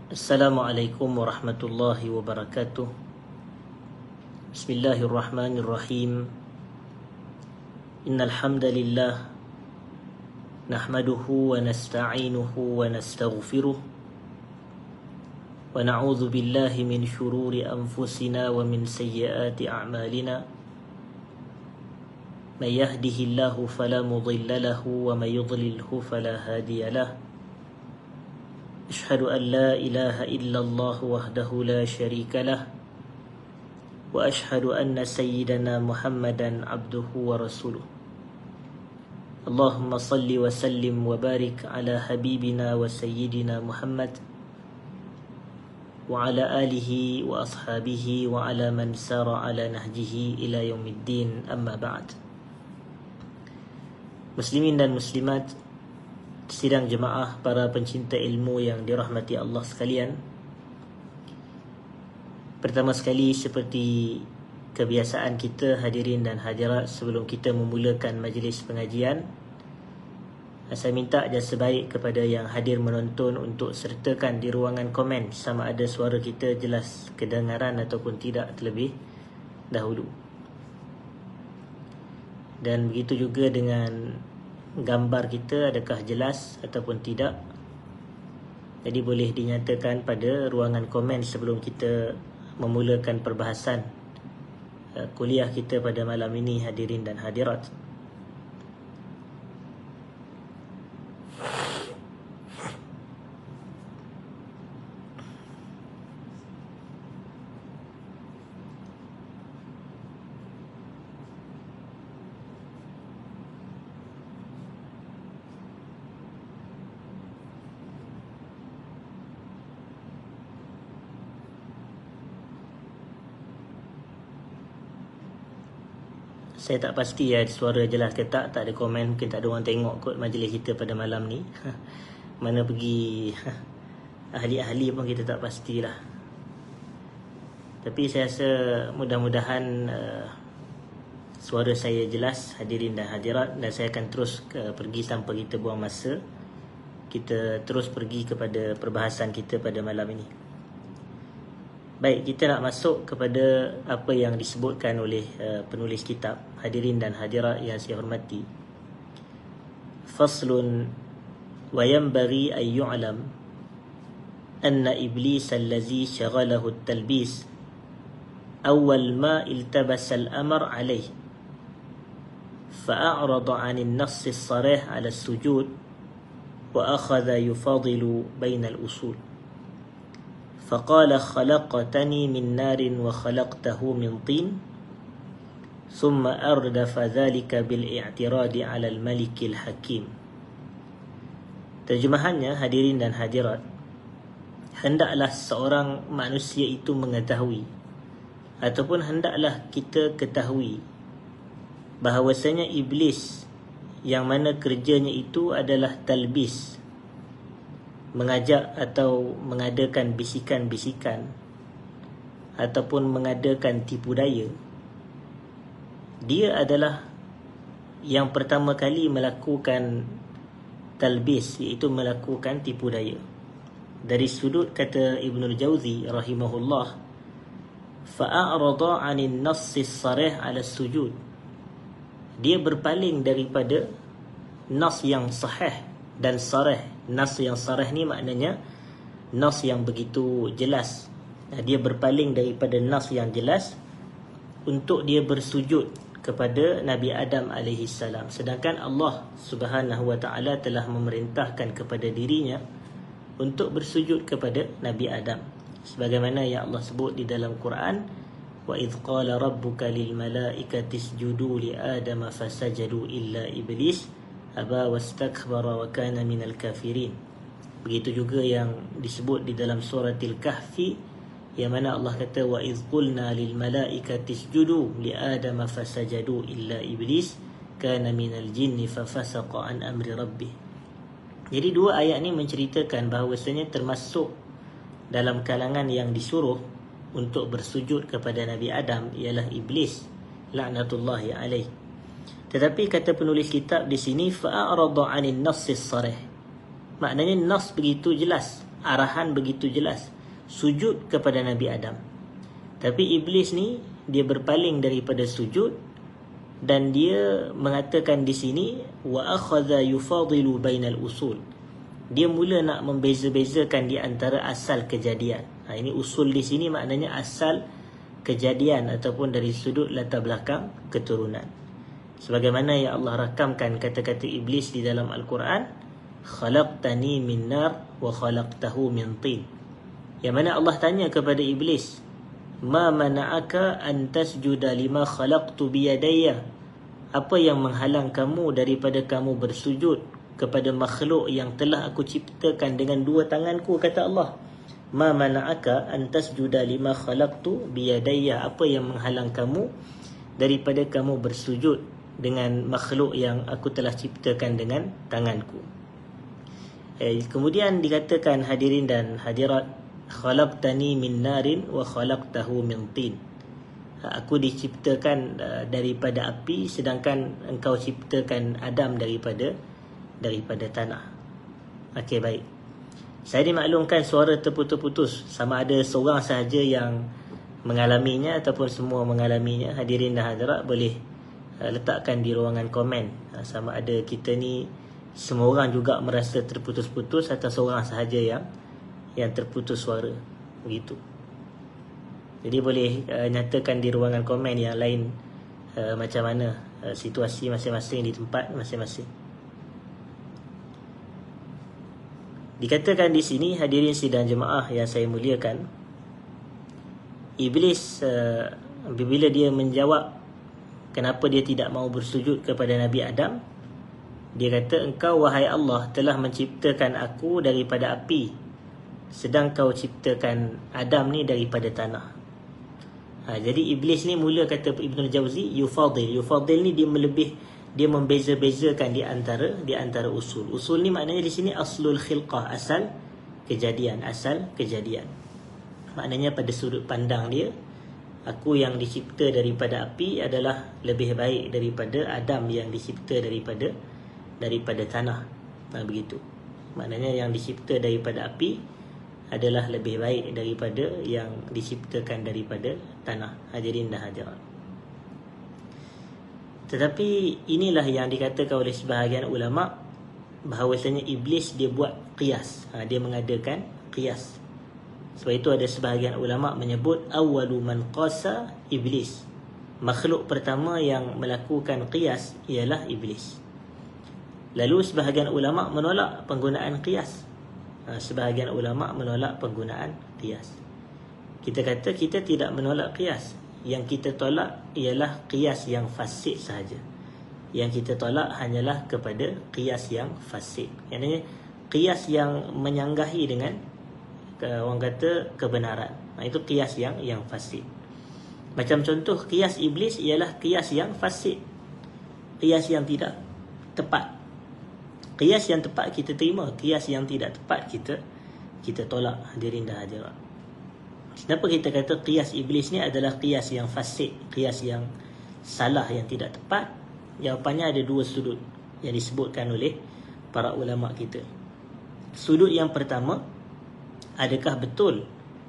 Assalamualaikum warahmatullahi wabarakatuh. Bismillahirrahmanirrahim. Innal hamdalillah nahmaduhu wa nasta'inuhu wa nastaghfiruh wa na'udzu billahi min shururi anfusina wa min sayyiati a'malina. May yahdihillahu fala mudilla lahu wa may yudlilhu fala hadiya lahu. أشهد أن لا إله إلا الله وحده لا شريك له وأشهد أن سيدنا محمدا عبده ورسوله. اللهم صل وسلم وبارك على حبيبنا وسيدنا محمد وعلى آله وأصحابه وعلى من سار على نهجه إلى يوم الدين. أما بعد. Muslimin dan muslimat, sidang jemaah, para pencinta ilmu yang dirahmati Allah sekalian. Pertama sekali, seperti kebiasaan kita hadirin dan hadirat, sebelum kita memulakan majlis pengajian, saya minta jasa baik kepada yang hadir menonton untuk sertakan di ruangan komen sama ada suara kita jelas kedengaran ataupun tidak terlebih dahulu. Dan begitu juga dengan gambar kita, adakah jelas ataupun tidak. Jadi boleh dinyatakan pada ruangan komen sebelum kita memulakan perbahasan kuliah kita pada malam ini, hadirin dan hadirat. Saya tak pasti suara jelas ke tak ada komen, mungkin tak ada orang tengok kot majlis kita pada malam ni. Mana pergi ahli-ahli pun kita tak pastilah. Tapi saya rasa mudah-mudahan suara saya jelas, hadirin dan hadirat, dan saya akan terus pergi tanpa kita buang masa. Kita terus pergi kepada perbahasan kita pada malam ini. Baik, kita nak masuk kepada apa yang disebutkan oleh penulis kitab, hadirin dan hadirat yang saya hormati. Faslun wa yanbaghi an yu'lam anna iblis allazi shaghalahu at-talbis awwal ma iltabasa al-amr alayhi fa'arada 'an an-nass as-sarih 'ala as-sujud wa akhadha yufadilu bayna al-usul. فقال خلقتني من نار وخلقته من طين ثم أردف ذلك بالاعتراض على الملك الحكيم. Terjemahannya, hadirin dan hadirat, hendaklah seorang manusia itu mengetahui ataupun hendaklah kita ketahui bahawasanya iblis yang mana kerjanya itu adalah talbis, mengajak atau mengadakan bisikan-bisikan ataupun mengadakan tipu daya. Dia adalah yang pertama kali melakukan talbis, iaitu melakukan tipu daya. Dari sudut kata Ibnul Jauzi rahimahullah, fa'arada 'anil nassi sarih 'ala sujud. Dia berpaling daripada nas yang sahih dan sarih. Nas yang sarih ni maknanya nas yang begitu jelas. Dia berpaling daripada nas yang jelas untuk dia bersujud kepada Nabi Adam alaihi salam. Sedangkan Allah Subhanahu wa taala telah memerintahkan kepada dirinya untuk bersujud kepada Nabi Adam. Sebagaimana yang Allah sebut di dalam Quran, wa idh qala rabbuka lil malaikati isjudu li adama fasajadu illa iblis aba wastakbara wa kana minal kafirin. Begitu juga yang disebut di dalam surah Al-Kahfi, yang mana Allah kata wa idh qulna lil malaikati isjudu li adama fasajadu illa iblis kana minal jinni fafasaqa an amri rabbih. Jadi dua ayat ni menceritakan bahawasanya termasuk dalam kalangan yang disuruh untuk bersujud kepada Nabi Adam ialah iblis, laknatullahi alaih. Tetapi kata penulis kitab di sini, fa'arada 'anil nass as-sarih. Maknanya nas begitu jelas arahan begitu jelas, sujud kepada Nabi Adam. Tapi iblis ni dia berpaling daripada sujud, dan dia mengatakan di sini wa akhadha yufadilu bainal usul. Dia mula nak membeza-bezakan di antara asal kejadian. Ini usul di sini maknanya asal kejadian ataupun dari sudut latar belakang keturunan. Sebagaimana yang Allah rakamkan kata-kata iblis di dalam Al-Quran, khalaqtani min nar wa khalaqtahu min tin. Yang mana Allah tanya kepada iblis, ma mana'aka an tasjuda lima khalaqtu biyadayya. Apa yang menghalang kamu daripada kamu bersujud kepada makhluk yang telah aku ciptakan dengan dua tanganku, kata Allah. Ma mana'aka an tasjuda lima khalaqtu biyadayya. Apa yang menghalang kamu daripada kamu bersujud dengan makhluk yang aku telah ciptakan dengan tanganku. Kemudian dikatakan, hadirin dan hadirat, khalaqtani min narin wa khalaqtahu min tin. Aku diciptakan daripada api, sedangkan engkau ciptakan Adam daripada tanah. Okey, baik. Saya dimaklumkan suara terputus-putus, sama ada seorang sahaja yang mengalaminya ataupun semua mengalaminya. Hadirin dan hadirat boleh letakkan di ruangan komen sama ada kita ni semua orang juga merasa terputus-putus atau seorang sahaja yang terputus suara, begitu. Jadi boleh nyatakan di ruangan komen yang lain macam mana situasi masing-masing di tempat masing-masing. Dikatakan di sini, hadirin sidang jemaah yang saya muliakan, iblis bila dia menjawab kenapa dia tidak mau bersujud kepada Nabi Adam, dia kata, engkau wahai Allah telah menciptakan aku daripada api, sedang kau ciptakan Adam ni daripada tanah. Jadi iblis ni mula, kata Ibnul Jauzi, yufadil ni dia membeza-bezakan di antara usul. Usul ni maknanya di sini aslul khilqah, asal kejadian. Maknanya pada sudut pandang dia, aku yang dicipta daripada api adalah lebih baik daripada Adam yang dicipta daripada tanah. Begitu. Maknanya yang dicipta daripada api adalah lebih baik daripada yang diciptakan daripada tanah. Hadirin dan hadirat. Tetapi inilah yang dikatakan oleh sebahagian ulama, bahawasanya iblis dia buat qiyas. Dia mengadakan qiyas. Sebab itu ada sebahagian ulama menyebut awwalu man qasa iblis. Makhluk pertama yang melakukan qiyas ialah iblis. Lalu sebahagian ulama menolak penggunaan qiyas. Sebahagian ulama menolak penggunaan qiyas. Kita kata kita tidak menolak qiyas. Yang kita tolak ialah qiyas yang fasid sahaja. Yang kita tolak hanyalah kepada qiyas yang fasid. Maksudnya qiyas yang menyanggahi dengan orang kata kebenaran. Itu qiyas yang fasid. Macam contoh, qiyas iblis ialah qiyas yang fasid, qiyas yang tidak tepat. Qiyas yang tepat kita terima, qiyas yang tidak tepat kita tolak. Hadirin dan hadirat, kenapa kita kata qiyas iblis ni adalah qiyas yang fasid, qiyas yang salah, yang tidak tepat? Jawapannya ada dua sudut yang disebutkan oleh para ulama kita. Sudut yang pertama, adakah betul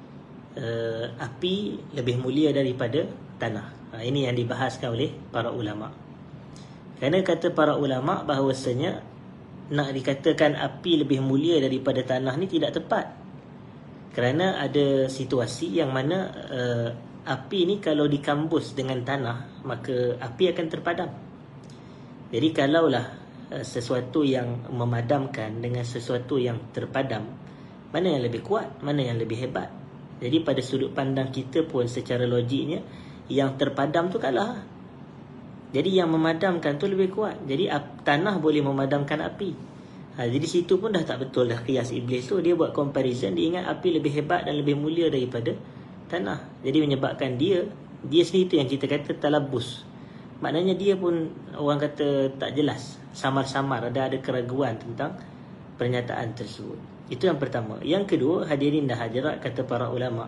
api lebih mulia daripada tanah? Ini yang dibahaskan oleh para ulama. Kerana kata para ulama bahawasanya nak dikatakan api lebih mulia daripada tanah ni tidak tepat. Kerana ada situasi yang mana api ni kalau dikambus dengan tanah, maka api akan terpadam. Jadi kalaulah sesuatu yang memadamkan dengan sesuatu yang terpadam, mana yang lebih kuat, mana yang lebih hebat? Jadi pada sudut pandang kita pun secara logiknya, yang terpadam tu kalah. Jadi yang memadamkan tu lebih kuat. Jadi tanah boleh memadamkan api. Jadi situ pun dah tak betul dah qiyas iblis tu. Dia buat comparison, dia ingat api lebih hebat dan lebih mulia daripada tanah. Jadi menyebabkan dia sendiri tu yang kita kata talabus. Maknanya dia pun orang kata tak jelas, samar-samar, ada keraguan tentang pernyataan tersebut. Itu yang pertama. Yang kedua, hadirin dan hadirat, kata para ulama,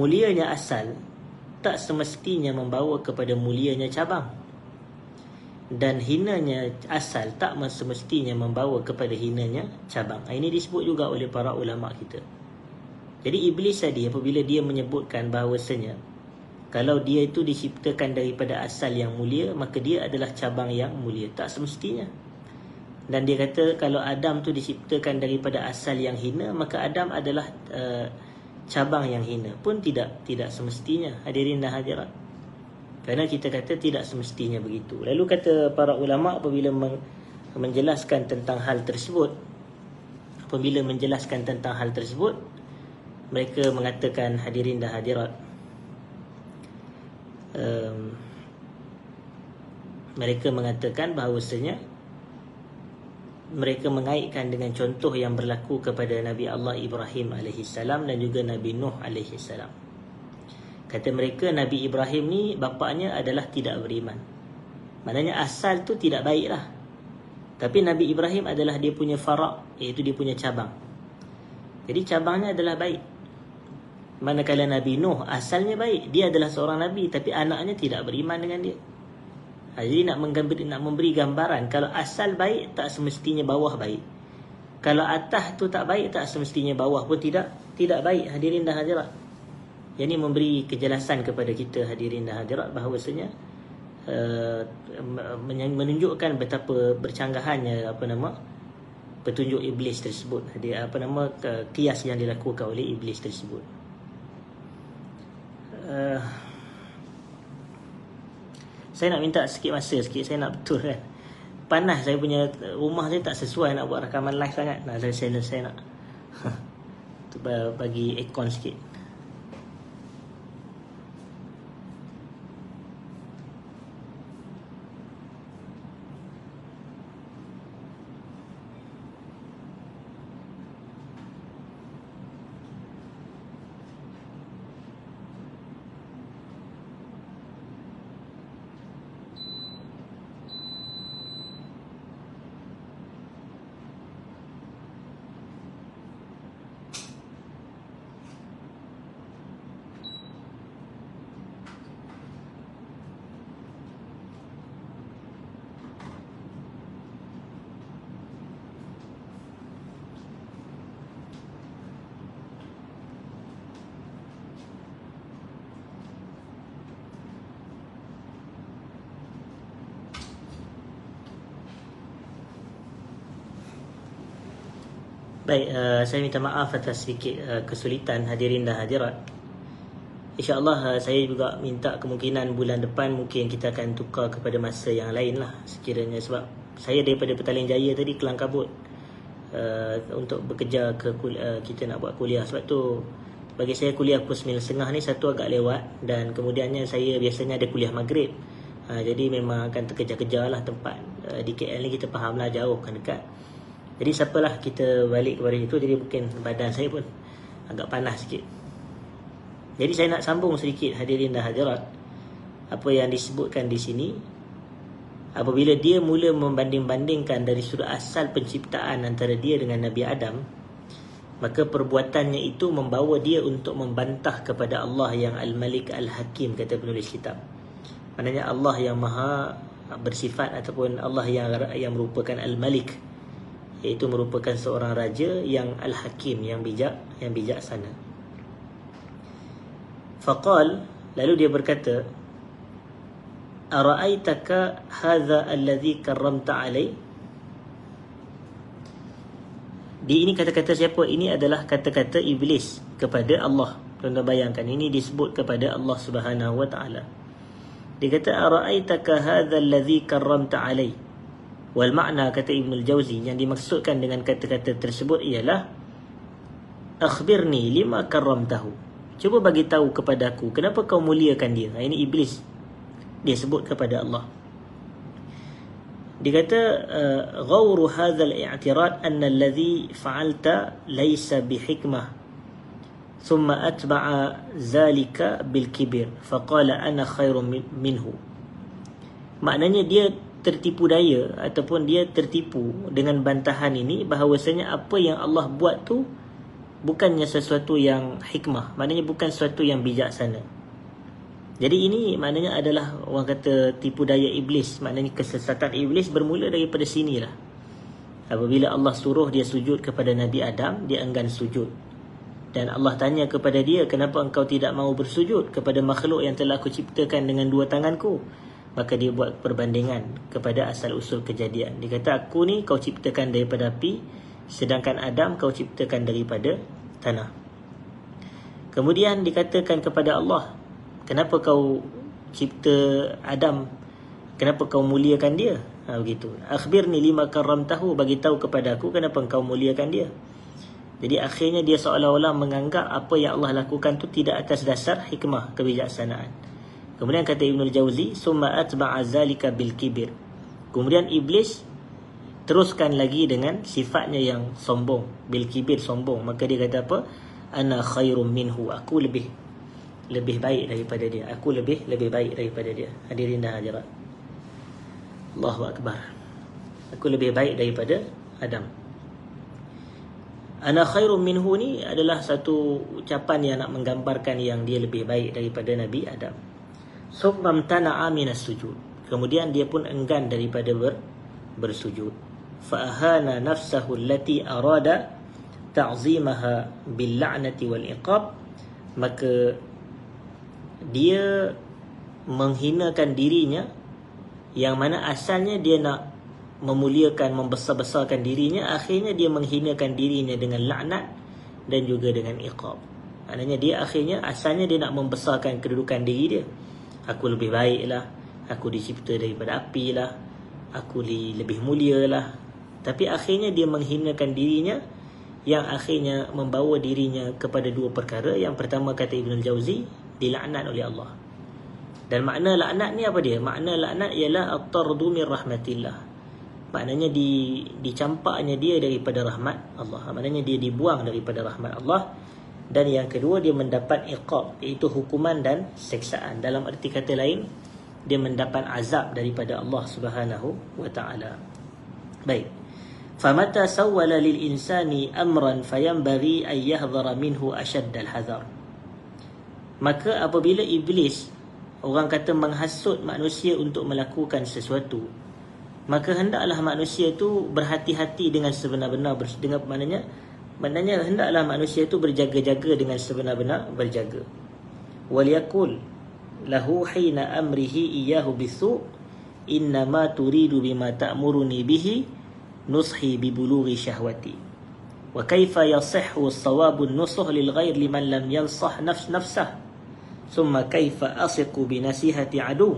mulianya asal tak semestinya membawa kepada mulianya cabang. dan hinanya asal tak semestinya membawa kepada hinanya cabang. Ini disebut juga oleh para ulama kita. Jadi iblis tadi apabila dia menyebutkan bahawasanya kalau dia itu diciptakan daripada asal yang mulia, maka dia adalah cabang yang mulia. Tak semestinya. Dan dia kata kalau Adam tu diciptakan daripada asal yang hina, maka Adam adalah cabang yang hina. Pun tidak semestinya, hadirin dan hadirat. Kerana kita kata tidak semestinya begitu. Lalu kata para ulama apabila menjelaskan tentang hal tersebut, mereka mengatakan, hadirin dan hadirat, mereka mengatakan bahawasanya mereka mengaitkan dengan contoh yang berlaku kepada Nabi Allah Ibrahim AS dan juga Nabi Nuh AS. Kata mereka Nabi Ibrahim ni bapaknya adalah tidak beriman. Maknanya asal tu tidak baik lah. Tapi Nabi Ibrahim adalah dia punya farak, iaitu dia punya cabang. Jadi cabangnya adalah baik. Manakala Nabi Nuh asalnya baik, dia adalah seorang Nabi, tapi anaknya tidak beriman dengan dia. Jadi nak memberi gambaran, kalau asal baik tak semestinya bawah baik. Kalau atas tu tak baik, tak semestinya bawah pun tidak baik, hadirin dan hadirat. Yang ini memberi kejelasan kepada kita, hadirin dan hadirat, bahawasanya menunjukkan betapa bercanggahannya petunjuk iblis tersebut, kias yang dilakukan oleh iblis tersebut. Saya nak minta sikit masa sikit, saya nak betul kan. Panas saya punya rumah saya, tak sesuai nak buat rakaman live sangat. Saya nak bagi aircon sikit. Baik, saya minta maaf atas sedikit kesulitan, hadirin dan hadirat. InsyaAllah saya juga minta kemungkinan bulan depan mungkin kita akan tukar kepada masa yang lain lah sekiranya, sebab saya daripada Petaling Jaya tadi kelang kabut untuk bekerja kita nak buat kuliah. Sebab tu bagi saya kuliah pukul 9.30 ni satu agak lewat, dan kemudiannya saya biasanya ada kuliah maghrib. Jadi memang akan terkejar-kejar lah tempat. Di KL ni kita faham lah, jauh kan dekat. Jadi siapalah kita balik kepada itu. Jadi mungkin badan saya pun agak panas sikit. Jadi saya nak sambung sedikit, hadirin dan hadirat, apa yang disebutkan di sini. Apabila dia mula membanding-bandingkan dari sudut asal penciptaan antara dia dengan Nabi Adam, maka perbuatannya itu membawa dia untuk membantah kepada Allah yang Al-Malik Al-Hakim, kata penulis kitab. Maknanya Allah yang maha bersifat, ataupun Allah yang merupakan Al-Malik, iaitu merupakan seorang raja yang Al-Hakim, yang bijak, yang bijaksana. Faqal, lalu dia berkata, ara'aitaka hadza alladhi karramta alai. Ini kata-kata siapa? Ini adalah kata-kata iblis kepada Allah. Tuan-tuan bayangkan, ini disebut kepada Allah Subhanahu wa ta'ala. Dia kata, ara'aitaka hadza alladhi karramta alai. Wal makna, kata Ibnul Jauzi, yang dimaksudkan dengan kata-kata tersebut ialah akhbirni lima karramtahu. Cuba bagi tahu kepada aku kenapa kau muliakan dia. Ini iblis, dia sebut kepada Allah. Dia kata ghawru hadzal i'tirad anna alladhi fa'alta laysa bihikmah, thumma atba'a zalika bil kibir faqala ana khairun minhu. Maknanya dia tertipu daya, ataupun dia tertipu dengan bantahan ini, bahawasanya apa yang Allah buat tu bukannya sesuatu yang hikmah, maknanya bukan sesuatu yang bijaksana. Jadi ini maknanya adalah orang kata tipu daya iblis. Maknanya kesesatan iblis bermula daripada sinilah. Apabila Allah suruh dia sujud kepada Nabi Adam, dia enggan sujud. Dan Allah tanya kepada dia, kenapa engkau tidak mahu bersujud kepada makhluk yang telah aku ciptakan dengan dua tanganku? Maka dia buat perbandingan kepada asal usul kejadian. Dia kata, aku ni kau ciptakan daripada api, sedangkan Adam kau ciptakan daripada tanah. Kemudian dikatakan kepada Allah, kenapa kau cipta Adam? Kenapa kau muliakan dia? Begitu. Akhbirni lima karramtahu, bagi tahu kepada aku kenapa kau muliakan dia. Jadi akhirnya dia seolah-olah menganggap apa yang Allah lakukan tu tidak atas dasar hikmah, kebijaksanaan. Kemudian kata Ibnul Jauzi, summa atba'a zalika bil kibir. Kemudian iblis teruskan lagi dengan sifatnya yang sombong, bil kibir, sombong. Maka dia kata apa? Ana khairum minhu, aku lebih baik daripada dia. Aku lebih baik daripada dia. Hadirin dan hadirat, Allahu Akbar. Aku lebih baik daripada Adam. Ana khairum minhu ni adalah satu ucapan yang nak menggambarkan yang dia lebih baik daripada Nabi Adam. Summam tana'a minas sujud. Kemudian dia pun enggan daripada bersujud. Fa ahana nafsahu allati arada ta'zimaha bil la'nati wal iqab. Maka dia menghinakan dirinya, yang mana asalnya dia nak memuliakan, membesar-besarkan dirinya, akhirnya dia menghinakan dirinya dengan laknat dan juga dengan iqab. Maknanya dia akhirnya, asalnya dia nak membesarkan kedudukan diri dia. Aku lebih baik lah, aku dicipta daripada api lah, aku lebih mulia lah. Tapi akhirnya dia menghinakan dirinya, yang akhirnya membawa dirinya kepada dua perkara. Yang pertama kata Ibnul Jauzi, dilaknat oleh Allah. Dan makna laknat ni apa dia? Makna laknat ialah at-tardu min rahmatillah. Maknanya dicampaknya dia daripada rahmat Allah. Maknanya dia dibuang daripada rahmat Allah. Dan yang kedua, dia mendapat iqab, iaitu hukuman dan seksaan. Dalam arti kata lain, dia mendapat azab daripada Allah Subhanahu wa ta'ala. Baik. Famata sawwala lil insani amran fayanbaghi an yahdhara minhu ashadd al hadar. Maka apabila iblis, orang kata, menghasut manusia untuk melakukan sesuatu, maka hendaklah manusia itu berhati-hati dengan sebenar-benar. Dengan maknanya hendaklah manusia itu berjaga-jaga dengan sebenar-benar berjaga. Waliyakul lahu hina amrihi iyyahu bisu innama turidu bima ta'muruni bihi nushi bibulughi syahwati. Wa kaifa yasihhu as-sawabu an-nusuh lil ghair liman lam yansah nafsah. Thumma kaifa asiqu bi nasihati adu.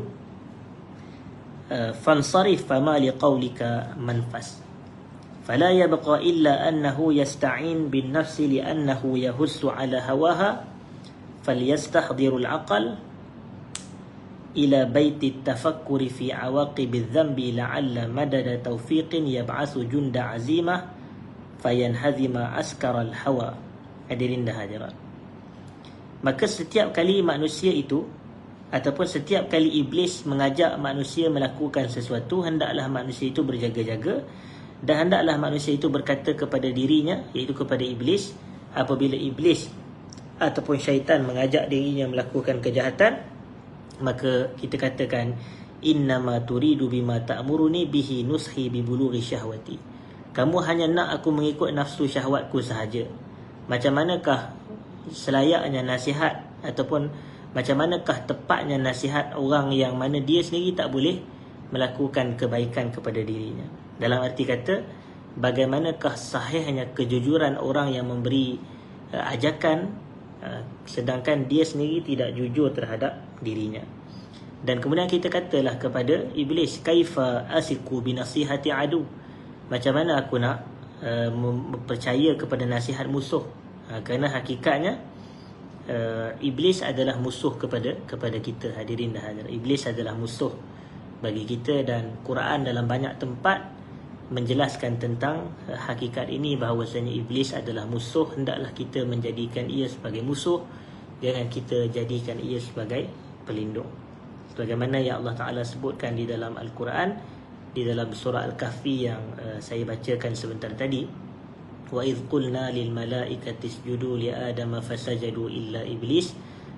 Fansarif fama liqawlika manfas. Fala yabqa illa annahu yasta'in bin nafsi li'annahu yahussu ala hawaha falyastahdhirul aqal ila baiti tafakkuri fi awaqibi dhanbi la'alla madada tawfiqin yab'asu junda azimah fayanhazima askaral hawa. Hadirin dan hadirat, maka setiap kali manusia itu, ataupun setiap kali iblis mengajak manusia melakukan sesuatu, hendaklah manusia itu berjaga-jaga. Dan hendaklah manusia itu berkata kepada dirinya, iaitu kepada iblis, apabila iblis ataupun syaitan mengajak dirinya melakukan kejahatan, maka kita katakan, innama turidu bima ta'muruni bihi nushi bibulughi syahwati. Kamu hanya nak aku mengikut nafsu syahwatku sahaja. Macam manakah selayaknya nasihat, ataupun macam manakah tepatnya nasihat orang yang mana dia sendiri tak boleh melakukan kebaikan kepada dirinya. Dalam arti kata, bagaimanakah sahihnya kejujuran orang yang memberi ajakan, sedangkan dia sendiri tidak jujur terhadap dirinya. Dan kemudian kita katalah kepada iblis, kaifa asiku binasihati adu. Macam mana aku nak percaya kepada nasihat musuh? Kerana hakikatnya iblis adalah musuh kepada kita, hadirin dan hadirat. Iblis adalah musuh bagi kita, dan Quran dalam banyak tempat menjelaskan tentang hakikat ini, bahawasanya iblis adalah musuh. Hendaklah kita menjadikan ia sebagai musuh, jangan kita jadikan ia sebagai pelindung. Sebagaimana yang Allah Ta'ala sebutkan di dalam Al-Quran, di dalam surah Al-Kahfi yang saya bacakan sebentar tadi, wa idh qulna lil malaikati isjudu li adama fasajadu illa iblis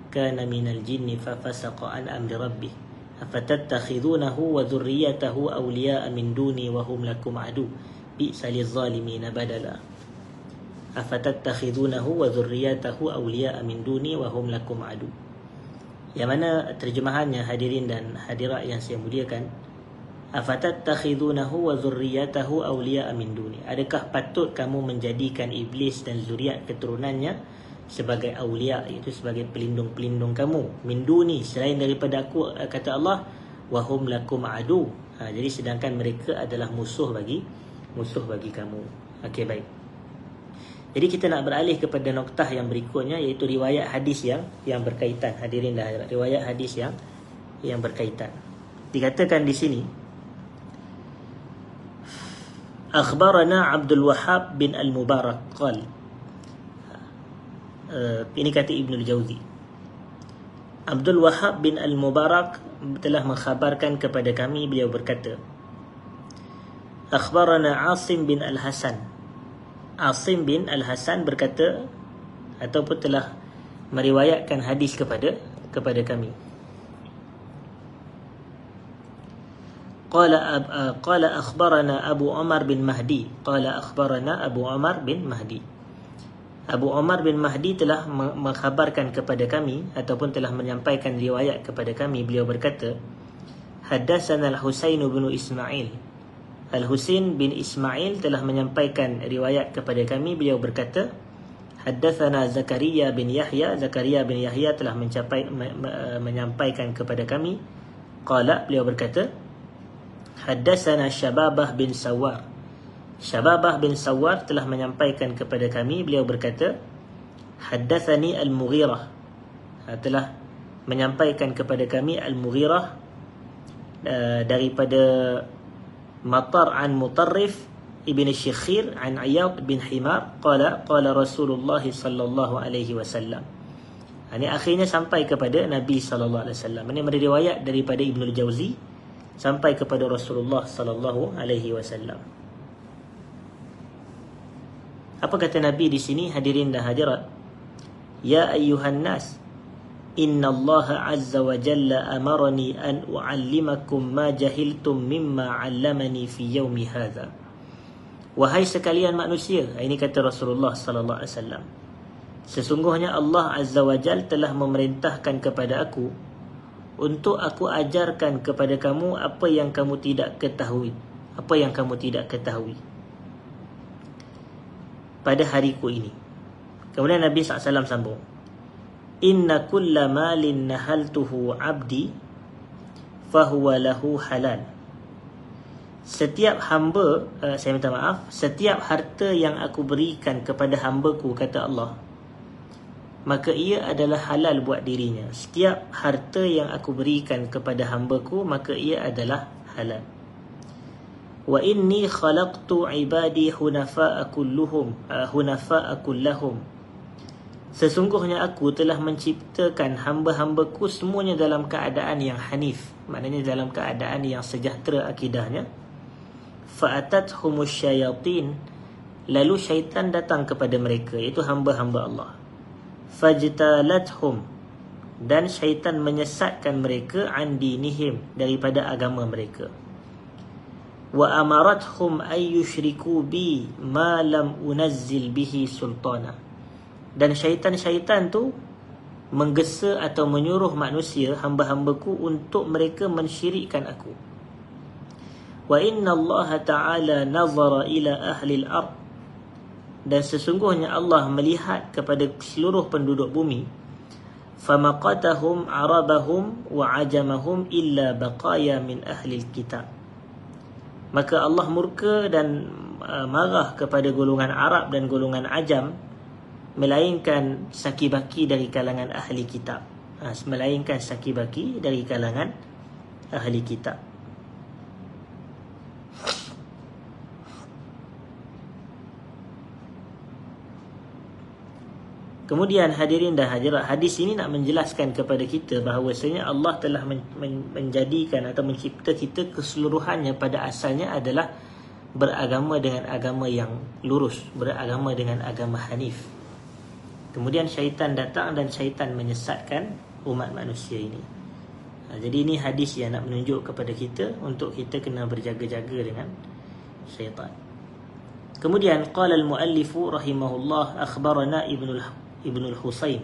kana minal jinni fafasaqa an amri rabbih afatattakhidunahu wa dhurriyyatahu awliya'a min duni wa hum lakum adu bi'sa liz-zalimina badala. Afatattakhidunahu wa dhurriyyatahu awliya'a min duni wa hum lakum adu. Yang mana terjemahannya hadirin dan hadirat yang saya muliakan, afatattakhidunahu wa dhurriyyatahu awliya'a min duni. Adakah patut kamu menjadikan iblis dan zuriat keturunannya sebagai awliya, iaitu sebagai pelindung-pelindung kamu, min duni, selain daripada aku, kata Allah, wa hum lakum adu. Jadi sedangkan mereka adalah musuh bagi kamu. Okey, baik. Jadi kita nak beralih kepada noktah yang berikutnya, iaitu riwayat hadis yang berkaitan. Hadirin dah, riwayat hadis yang berkaitan. Dikatakan di sini, akhbarana Abdul Wahhab bin Al-Mubarak qala, ini kata Ibnul Jauzi, Abdul Wahhab bin Al-Mubarak telah mengkhabarkan kepada kami, beliau berkata, akhbarana Asim bin Al-Hasan. Asim bin Al-Hasan berkata ataupun telah meriwayatkan hadis kepada kami. Qala akhbarana Abu Umar bin Mahdi. Qala akhbarana Abu Umar bin Mahdi. Abu Umar bin Mahdi telah mengkhabarkan kepada kami ataupun telah menyampaikan riwayat kepada kami. Beliau berkata, haddatsana Al-Husain bin Ismail. Al-Husain bin Ismail telah menyampaikan riwayat kepada kami. Beliau berkata, haddatsana Zakaria bin Yahya. Zakaria bin Yahya telah menyampaikan kepada kami. Qala, beliau berkata, haddatsana Syababah bin Sawar. Syababah bin Sawar telah menyampaikan kepada kami. Beliau berkata, haddatsani Al-Mughirah. Telah menyampaikan kepada kami Al-Mughirah daripada Matar an Mutarrif ibn Syikhir an Iyad bin Himar qala Rasulullah sallallahu alaihi wasallam. Ini akhirnya sampai kepada Nabi sallallahu alaihi wasallam. Ini meriwayat daripada Ibnul Jauzi sampai kepada Rasulullah sallallahu alaihi wasallam. Apa kata Nabi di sini, hadirin dan hadirat? Ya ayyuhan nas, inna Allah azza wa jalla amarani an u'allimakum ma jahiltum mimma 'allamani fi yaumi hadha. Wahai sekalian manusia, ini kata Rasulullah sallallahu alaihi wasallam, sesungguhnya Allah azza wa jalla telah memerintahkan kepada aku untuk aku ajarkan kepada kamu apa yang kamu tidak ketahui, pada hariku ini. Kemudian Nabi SAW sambung, inna kulla malin nahaltuhu abdi fahuwa lahu halal. Setiap hamba, setiap harta yang aku berikan kepada hamba-Ku, kata Allah, maka ia adalah halal buat dirinya. Setiap harta yang aku berikan kepada hamba-Ku, maka ia adalah halal. Wa inni khalaqtu ibadi hunafa'a kullahum. Sesungguhnya aku telah menciptakan hamba-hambaku semuanya dalam keadaan yang hanif, maknanya dalam keadaan yang sejahtera akidahnya. Fa'atathumus syayatin, lalu syaitan datang kepada mereka, iaitu hamba-hamba Allah. Fajtalathum, dan syaitan menyesatkan mereka, an dinihim, daripada agama mereka. Wa amarathum ay yushriku bi ma lam unazzil bihi sultana. Dan syaitan-syaitan tu menggesa atau menyuruh manusia, hamba-hambaku, untuk mereka mensyirikkan aku. Wa inna Allah ta'ala nazara ila ahli al-ard, dan sesungguhnya Allah melihat kepada seluruh penduduk bumi. Famaqatahum arabahum wa ajamahum illa baqaya min ahli al-kitab. Maka Allah murka dan marah kepada golongan Arab dan golongan Ajam, melainkan saki-baki dari kalangan ahli kitab. Melainkan saki-baki dari kalangan ahli kitab. Kemudian hadirin dan hadirat, hadis ini nak menjelaskan kepada kita bahawasanya Allah telah menjadikan atau mencipta kita keseluruhannya pada asalnya adalah beragama dengan agama yang lurus, beragama dengan agama hanif. Kemudian syaitan datang dan syaitan menyesatkan umat manusia ini. Jadi ini hadis yang nak menunjuk kepada kita untuk kita kena berjaga-jaga dengan syaitan. Kemudian qala al-muallif rahimahullah akhbarana ibn al-Husayn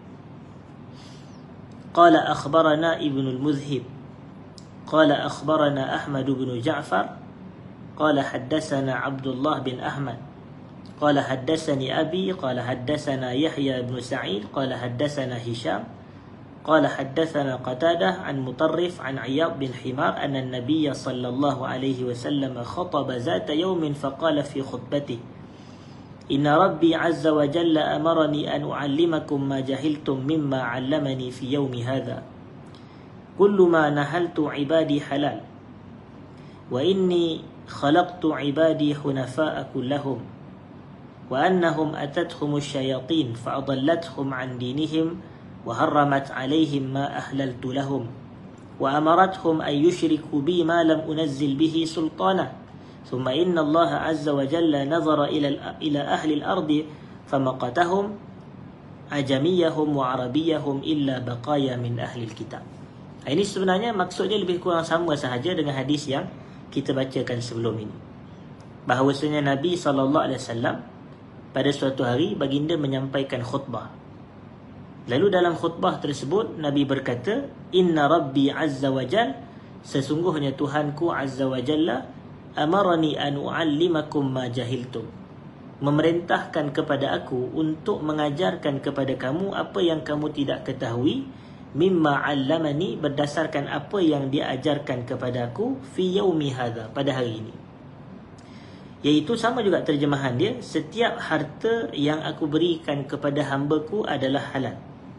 qala akhbarana ibn al-Mudhhib qala akhbarana Ahmad bin Ja'far qala haddatsana Abdullah bin Ahmad qala haddatsani abi qala haddatsana Yahya bin Sa'id qala haddatsana Hisham قال حدثنا قتادة عن مطرف عن عياض بن حمار أن النبي صلى الله عليه وسلم خطب ذات يوم فقال في خطبته إن ربي عز وجل أمرني أن أعلمكم ما جهلتم مما علمني في يوم هذا كل ما نهلت عبادي حلال وإني خلقت عبادي حنفاء كلهم وأنهم أتتهم الشياطين فأضلتهم عن دينهم وحرمت عليهم ما أحللت لهم وأمرتهم أن يشركوا بي ما لم أنزل به سلطانا ثم إن الله عز وجل نظر إلى أهل الأرض فمقتهم عجميهم وعربيهم إلا بقايا من أهل الكتاب. Ini sebenarnya maksudnya lebih kurang sama sahaja dengan hadis yang kita bacakan sebelum ini. Bahawasanya Nabi SAW pada suatu hari baginda menyampaikan khutbah. Lalu dalam khutbah tersebut Nabi berkata, Inna Rabbi Azza wa Jal, sesungguhnya Tuhanku Azza wa Jalla, amarani an u'allimakum ma jahiltum, memerintahkan kepada aku untuk mengajarkan kepada kamu apa yang kamu tidak ketahui, mimma 'allamani, berdasarkan apa yang dia ajarkan kepada aku, fi yaumi hadha, pada hari ini. Iaitu sama juga terjemahan dia, setiap harta yang aku berikan kepada hamba-Ku adalah halal.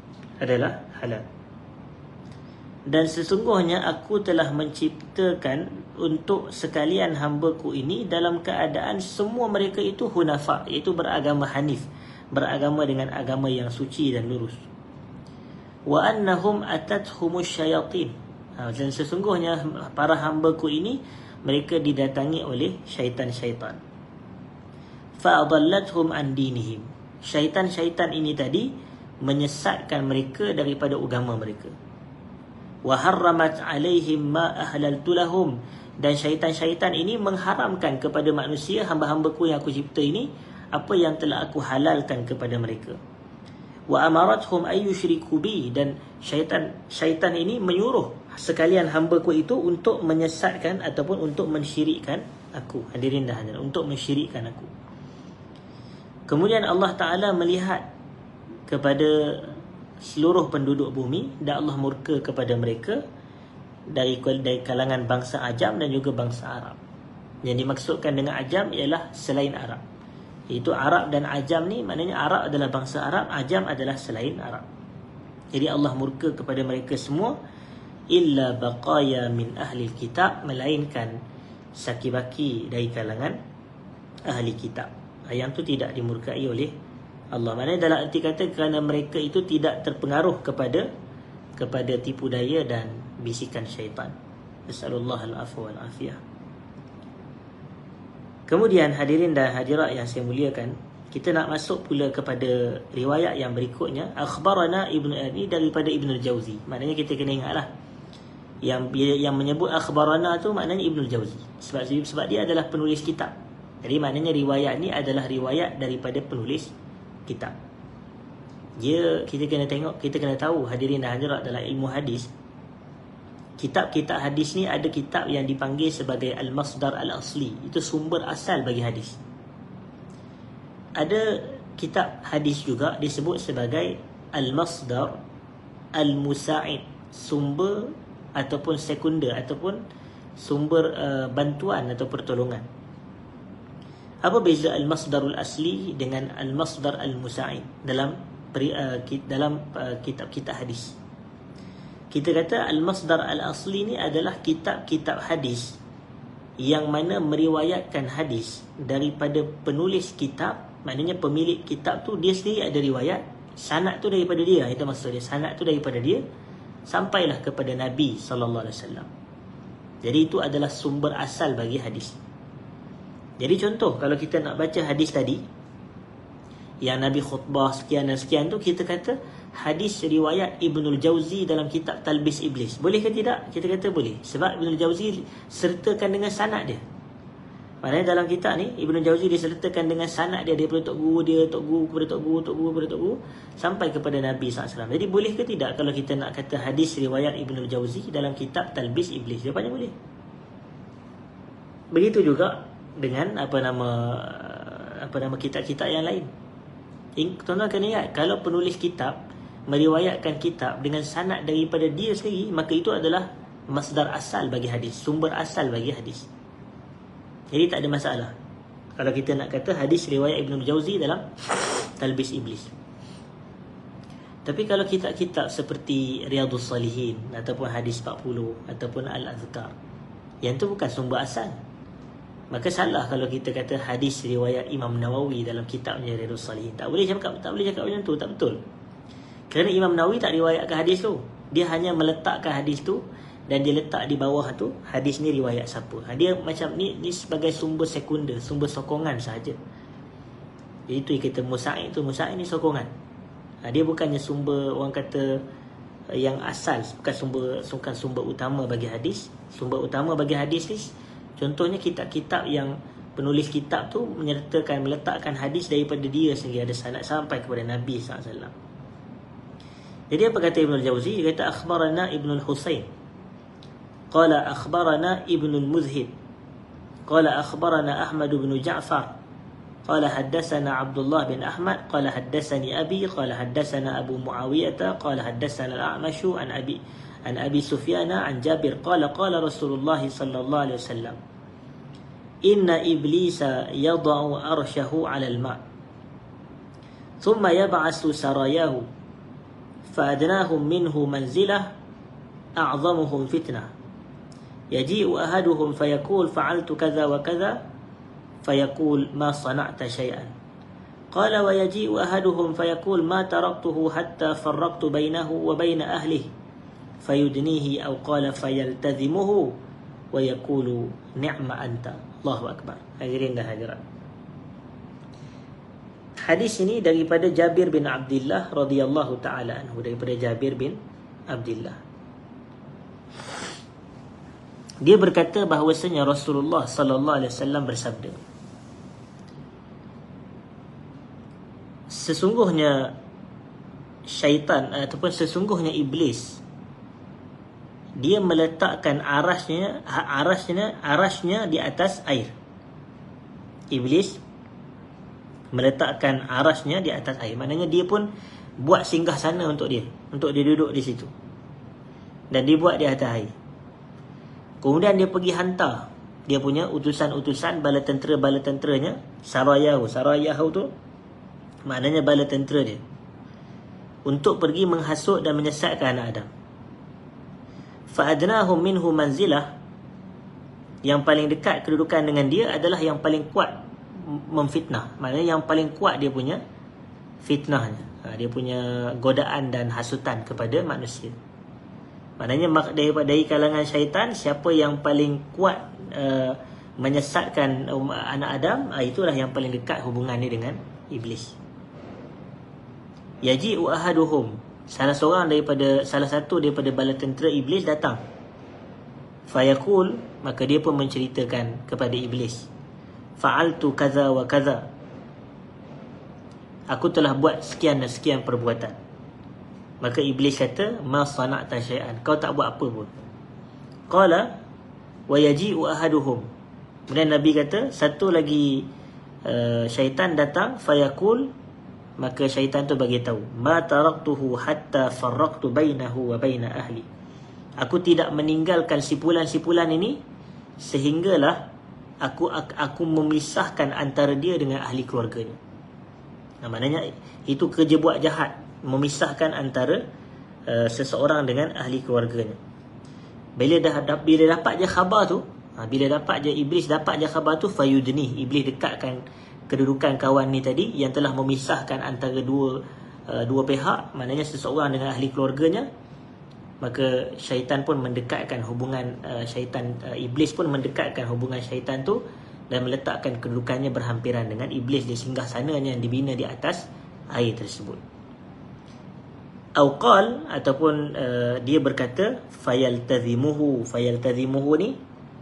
Dan sesungguhnya aku telah menciptakan untuk sekalian hamba-Ku ini dalam keadaan semua mereka itu hunafa, iaitu beragama hanif, beragama dengan agama yang suci dan lurus. Wa annahum atathumus syayatin, dan sesungguhnya para hamba-Ku ini mereka didatangi oleh syaitan-syaitan. Fa adallathum an dinihim, syaitan-syaitan ini tadi menyesatkan mereka daripada agama mereka. Wa harramat alaihim ma ahlaltu lahum, dan syaitan-syaitan ini mengharamkan kepada manusia, hamba-hamba-Ku yang aku cipta ini, apa yang telah aku halalkan kepada mereka. Wa amarathum ay yushriku bi, dan syaitan ini menyuruh sekalian hamba-Ku itu untuk menyesatkan ataupun untuk mensyirikkan aku. Hadirin dan hadirat, untuk mensyirikkan aku. Kemudian Allah Ta'ala melihat kepada seluruh penduduk bumi dan Allah murka kepada mereka dari kalangan bangsa Ajam dan juga bangsa Arab. Yang dimaksudkan dengan Ajam ialah selain Arab. Iaitu Arab dan Ajam ni maknanya Arab adalah bangsa Arab, Ajam adalah selain Arab. Jadi Allah murka kepada mereka semua, illa baqaya min ahli kitab, melainkan saki-baki dari kalangan ahli kitab. Yang tu tidak dimurkai oleh Allah. Maknanya dalam arti kata kerana mereka itu tidak terpengaruh kepada tipu daya dan bisikan syaitan. Nasallallahu al-afwa wal afiyah. Kemudian hadirin dan hadirat yang saya muliakan, kita nak masuk pula kepada riwayat yang berikutnya. Akhbarana Ibnu Abi, daripada Ibnu Jauzi. Maknanya kita kena ingatlah yang menyebut akhbarana tu maknanya Ibnu Jauzi. Sebab dia adalah penulis kitab. Jadi maknanya riwayat ni adalah riwayat daripada penulis kitab. Kita kena tengok, kita kena tahu hadirin dan hadirat dalam ilmu hadis, kitab-kitab hadis ni ada kitab yang dipanggil sebagai al-masdar al-asli, itu sumber asal bagi hadis. Ada kitab hadis juga disebut sebagai al-masdar al-musa'id, sumber ataupun sekunder ataupun sumber bantuan atau pertolongan. Apa beza al-masdarul asli dengan al-masdar al-musa'id dalam kitab-kitab hadis? Kita kata al-masdar al-asli ni adalah kitab-kitab hadis yang mana meriwayatkan hadis daripada penulis kitab. Maknanya pemilik kitab tu dia sendiri ada riwayat, sanad tu daripada dia. Itu maksud dia, sanad tu daripada dia sampailah kepada Nabi SAW. Jadi itu adalah sumber asal bagi hadis. Jadi contoh, kalau kita nak baca hadis tadi, yang Nabi khutbah sekian dan sekian tu, kita kata hadis riwayat Ibnul Jauzi dalam kitab Talbis Iblis. Boleh ke tidak? Kita kata boleh, sebab Ibnul Jauzi sertakan dengan sanad dia. Maknanya dalam kitab ni Ibnul Jauzi disertakan dengan sanad dia daripada tok guru dia, tok guru kepada tok guru, tok guru kepada tok guru, sampai kepada Nabi SAW. Jadi boleh ke tidak kalau kita nak kata hadis riwayat Ibnul Jauzi dalam kitab Talbis Iblis? Jawapannya boleh. Begitu juga dengan apa nama kitab-kitab yang lain. Tuan-tuan kena ingat, kalau penulis kitab meriwayatkan kitab dengan sanad daripada dia sendiri, maka itu adalah masdar asal bagi hadis, sumber asal bagi hadis. Jadi tak ada masalah kalau kita nak kata hadis riwayat Ibnul Jauzi dalam Talbis Iblis. Tapi kalau kitab-kitab seperti Riyadhus Salihin ataupun Hadis 40 ataupun Al-Azkar, yang tu bukan sumber asal, maka salah kalau kita kata hadis riwayat Imam Nawawi dalam kitabnya Riyadhus Salihin. Tak boleh cakap macam tu, tak betul. Kerana Imam Nawawi tak riwayatkan hadis tu. Dia hanya meletakkan hadis tu dan dia letak di bawah tu hadis ni riwayat siapa. Dia macam ni sebagai sumber sekunder, sumber sokongan sahaja. Itu yang kita Musa'id tu, Musa'id ni sokongan. Dia bukannya sumber, orang kata yang asal, bukan sumber utama bagi hadis. Sumber utama bagi hadis ni, contohnya kitab-kitab yang penulis kitab tu meletakkan hadis daripada dia sendiri, ada sanad sampai kepada Nabi SAW. Jadi apa kata Ibnul Jauzi? Dia kata akhbarana Ibnul Husain, qala akhbarana Ibnul Muzhid, qala akhbarana Ahmad bin Ja'far, qala haddatsana Abdullah bin Ahmad, qala haddatsani abi, qala haddatsana Abu Muawiyah, qala haddatsana Al-A'mash an Abi Sufyan an Jabir qala qala Rasulullah sallallahu alaihi wasallam, inna iblisa yada'u arshahu 'ala al-ma' thumma yab'asu sarayahu fa'adnahum minhu manzilah a'zamuhum fitnah yaji'u ahaduhum fayaqul fa'altu kadha wa kadha fayaqul ma sana'ta shay'an qala wa yaji'u ahaduhum fayaqul ma taraktuhu hatta farraqtu bainahu wa baina ahlihi fayudnihi aw qala fayaltazimuhu wa yaqulu ni'ma anta. Allahu akbar. Hadirin dan hadirat, hadis ini daripada Jabir bin Abdullah radhiyallahu taala anhu, daripada Jabir bin Abdullah. Dia berkata bahawasanya Rasulullah sallallahu alaihi wasallam bersabda, sesungguhnya syaitan ataupun sesungguhnya iblis, dia meletakkan arasnya di atas air. Iblis meletakkan arasnya di atas air. Maknanya dia pun buat singgah sana untuk dia duduk di situ. Dan dia buat di atas air. Kemudian dia pergi hantar dia punya utusan-utusan bala tentera-tenteranya, Sarayahu tu maknanya bala tentera dia, untuk pergi menghasut dan menyesatkan anak Adam. Fa'adnahum minhu manzilah, yang paling dekat kedudukan dengan dia adalah yang paling kuat memfitnah. Maknanya yang paling kuat dia punya fitnahnya, dia punya godaan dan hasutan kepada manusia. Maknanya dari kalangan syaitan, siapa yang paling kuat menyesatkan anak Adam, itulah yang paling dekat hubungannya dengan iblis. Yaji'u ahaduhum, salah satu daripada bala tentera iblis datang. Fayaqul, maka dia pun menceritakan kepada iblis, fa'altu kaza wa kaza, aku telah buat sekian dan sekian perbuatan. Maka iblis kata, ma sana'ta syai'an, kau tak buat apa pun. Qala wa yaji'u ahaduhum, kemudian Nabi kata, satu lagi syaitan datang. Fayaqul, maka syaitan tu bagi tahu, ma taraktuhu hatta farraqtu bainahu wa baina ahli, aku tidak meninggalkan sipulan-sipulan ini sehinggalah aku memisahkan antara dia dengan ahli keluarganya. Maknanya itu kerja buat jahat, memisahkan antara seseorang dengan ahli keluarganya. Bila dapat je khabar tu, bila iblis dapat je khabar tu, fayudni, iblis dekatkan kedudukan kawan ni tadi yang telah memisahkan antara dua pihak, maknanya seseorang dengan ahli keluarganya. Maka syaitan pun mendekatkan hubungan iblis pun mendekatkan hubungan syaitan tu dan meletakkan kedudukannya berhampiran dengan iblis di singgah sananya yang dibina di atas air tersebut. Auqal, ataupun dia berkata fayaltazimuhu ni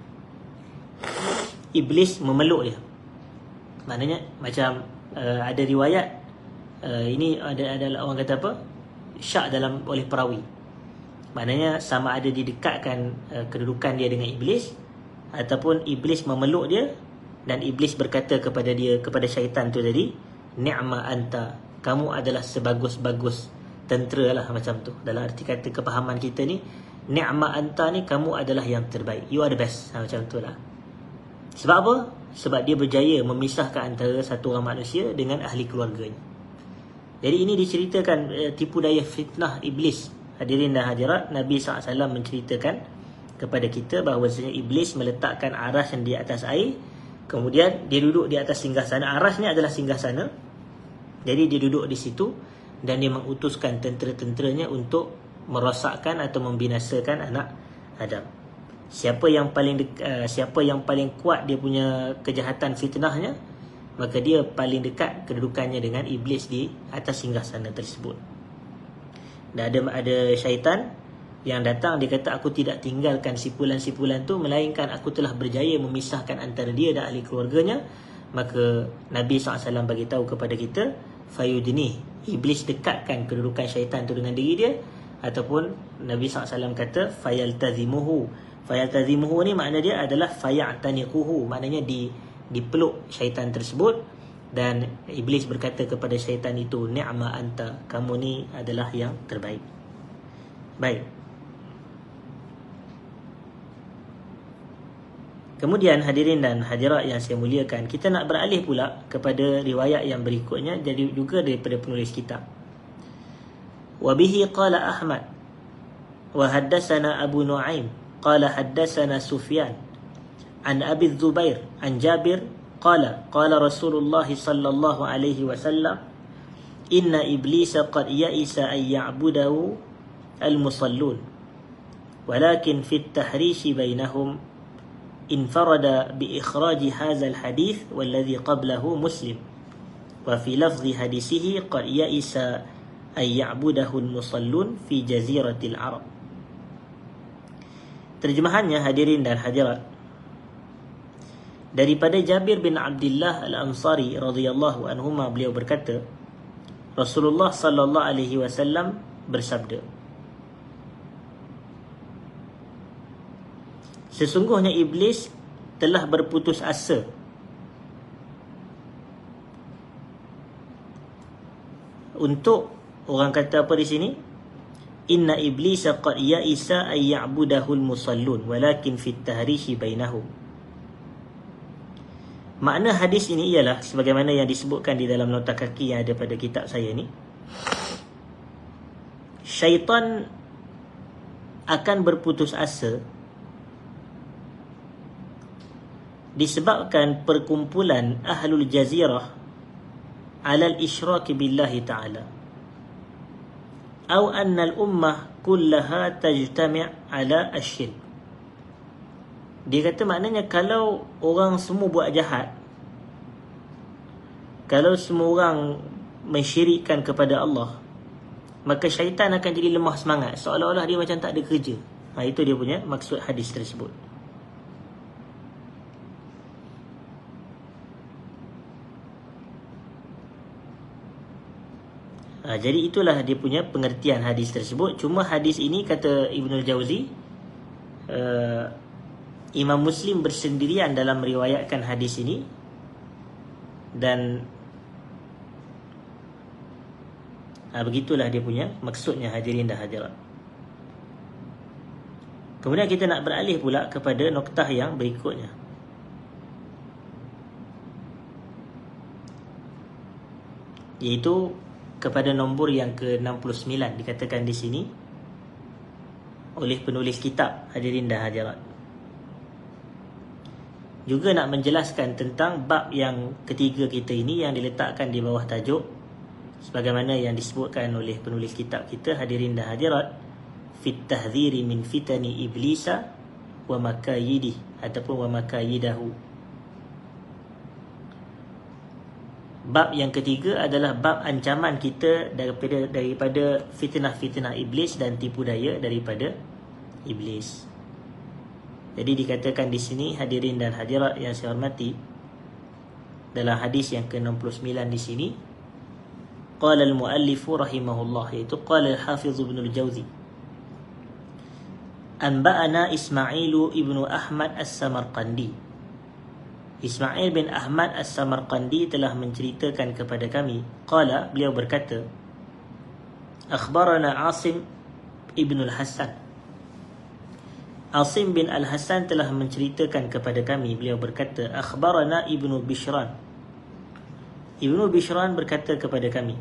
iblis memeluk dia. Maknanya macam ada riwayat ini adalah orang kata apa, syak dalam oleh perawi. Maknanya sama ada didekatkan kedudukan dia dengan iblis, ataupun iblis memeluk dia dan iblis berkata kepada dia, kepada syaitan tu tadi, ni'ma anta, kamu adalah sebagus-bagus tentera lah, macam tu. Dalam arti kata kepahaman kita ni, ni'ma anta ni, kamu adalah yang terbaik, you are the best, macam tu lah. Sebab apa? Sebab dia berjaya memisahkan antara satu orang manusia dengan ahli keluarganya. Jadi ini diceritakan tipu daya fitnah iblis. Hadirin dan hadirat, Nabi SAW menceritakan kepada kita bahawasanya iblis meletakkan aras yang di atas air, kemudian dia duduk di atas singgasana. Aras ni adalah singgasana. Jadi dia duduk di situ dan dia mengutuskan tentera-tenteranya untuk merosakkan atau membinasakan anak Adam. Siapa yang paling kuat dia punya kejahatan fitnahnya, maka dia paling dekat kedudukannya dengan iblis di atas singgasana tersebut. Dan ada syaitan yang datang, dia kata, aku tidak tinggalkan sipulan-sipulan tu, melainkan aku telah berjaya memisahkan antara dia dan ahli keluarganya. Maka Nabi SAW bagi tahu kepada kita, fayudni, iblis dekatkan kedudukan syaitan tu dengan diri dia. Ataupun Nabi SAW kata fayaltazimuhu. Fayaltazimuhu ni makna dia adalah fayataniquhu, maknanya dipeluk syaitan tersebut. Dan iblis berkata kepada syaitan itu, ni'ma anta, kamu ni adalah yang terbaik. Baik. Kemudian hadirin dan hadirat yang saya muliakan, kita nak beralih pula kepada riwayat yang berikutnya, jadi juga daripada penulis kitab. Wa bihi qala Ahmad wa haddatsana Abu Nuaim qala haddatsana Sufyan an Abi Zubair an Jabir qala qala Rasulullah sallallahu alaihi wasallam inna iblisa qad ya'isa an ya'budahu al-musallun walakin fi at-tahrish bainahum انفرد بإخراج هذا الحديث والذي قبله مسلم وفي لفظ حديثه قد يئس أن يعبده المصلون في جزيرة العرب. Terjemahannya hadirin dan hadirat, daripada Jabir bin Abdullah Al-Ansari radhiyallahu anhuma, beliau berkata Rasulullah sallallahu alaihi wasallam bersabda, sesungguhnya iblis telah berputus asa untuk, orang kata apa di sini, inna iblisa qad ya'isa ay ya'budahul musallun walakin fit tahrishi bainahum. Makna hadis ini ialah sebagaimana yang disebutkan di dalam nota kaki yang ada pada kitab saya ni, syaitan akan berputus asa disebabkan perkumpulan ahlul jazirah alal isyraki billahi ta'ala atau anna al-ummah kullaha tajtami' ala asyirk. Dia kata maknanya kalau orang semua buat jahat, kalau semua orang mensyirikkan kepada Allah, maka syaitan akan jadi lemah semangat, seolah-olah dia macam tak ada kerja. Itu dia punya maksud hadis tersebut. Jadi itulah dia punya pengertian hadis tersebut. Cuma hadis ini, kata Ibnul Jauzi, Imam Muslim bersendirian dalam meriwayatkan hadis ini. Dan begitulah dia punya maksudnya, hadirin dan hadirat. Kemudian kita nak beralih pula kepada noktah yang berikutnya, iaitu kepada nombor yang ke-69, dikatakan di sini oleh penulis kitab, hadirin dan hadirat. Juga nak menjelaskan tentang bab yang ketiga kita ini yang diletakkan di bawah tajuk sebagaimana yang disebutkan oleh penulis kitab kita, hadirin dan hadirat, fit tahdhiri min fitani iblisa wa makayidih ataupun wa makayidahu. Bab yang ketiga adalah bab ancaman kita daripada fitnah-fitnah iblis dan tipu daya daripada iblis. Jadi dikatakan di sini, hadirin dan hadirat yang saya hormati, dalam hadis yang ke-69 di sini, qala al-muallif rahimahullah, iaitu qala al-hafiz ibn al-Jauzi, anba'ana Ismail ibn Ahmad as-Samarqandi. Ismail bin Ahmad as-Samarqandi telah menceritakan kepada kami, qala, beliau berkata, akhbarana Asim ibn al-Hasan. Asim bin al-Hasan telah menceritakan kepada kami, beliau berkata, akhbarana Ibnu Bishran. Ibnu Bishran berkata kepada kami,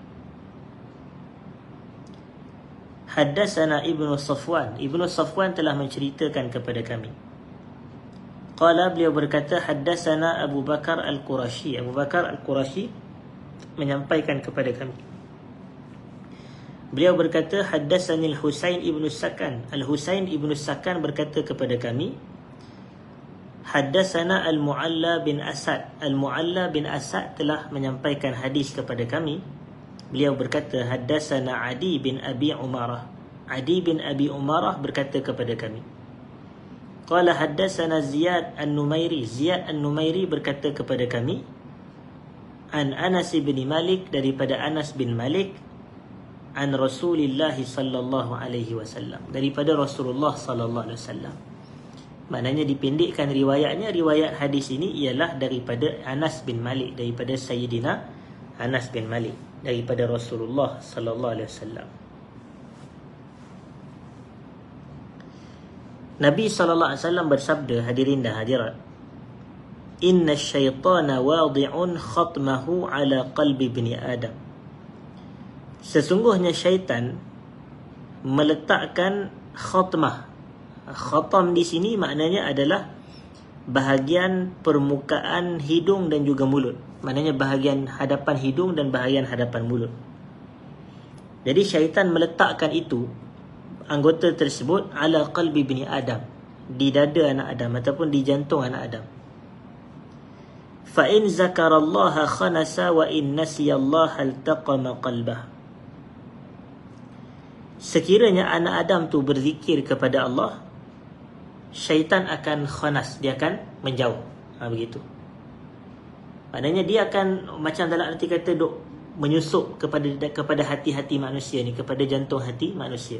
haddatsana Ibnu Safwan. Ibnu Safwan telah menceritakan kepada kami. Qala, beliau berkata, haddatsana Abu Bakar Al-Qurashi. Abu Bakar Al-Qurashi menyampaikan kepada kami. Beliau berkata, haddatsani Al-Husain ibnu Sakan. Al-Husain ibnu Sakan berkata kepada kami, haddatsana Al-Mu'alla bin Asad. Al-Mu'alla bin Asad telah menyampaikan hadis kepada kami. Beliau berkata, haddatsana Adi bin Abi Umarah. Adi bin Abi Umarah berkata kepada kami. Qala haddatsana Ziyad An-Numairi. Ziyad An-Numairi berkata kepada kami, an Anas bin Malik, daripada Anas bin Malik, an Rasulillah sallallahu alaihi wasallam, daripada Rasulullah sallallahu alaihi wasallam. Maknanya dipendekkan riwayatnya, riwayat hadis ini ialah daripada Anas bin Malik, daripada Sayyidina Anas bin Malik, daripada Rasulullah sallallahu alaihi wasallam. Nabi sallallahu alaihi wasallam bersabda, hadirin dan hadirat, inna syaitana wadi'un khatmahu ala qalbi bani Adam. Sesungguhnya syaitan meletakkan khatmah. Khatam di sini maknanya adalah bahagian permukaan hidung dan juga mulut. Maknanya bahagian hadapan hidung dan bahagian hadapan mulut. Jadi syaitan meletakkan itu, anggota tersebut, ala qalbi bani Adam, di dada anak Adam ataupun di jantung anak Adam. Fa in zakarallaha khanasa wa in nasiyallaha altaqama qalbah. Sekiranya anak Adam tu berzikir kepada Allah, syaitan akan khanas, dia akan menjauh. Begitu. Maknanya dia akan, macam dalam arti kata, duk menyusup kepada hati-hati manusia ni, kepada jantung hati manusia.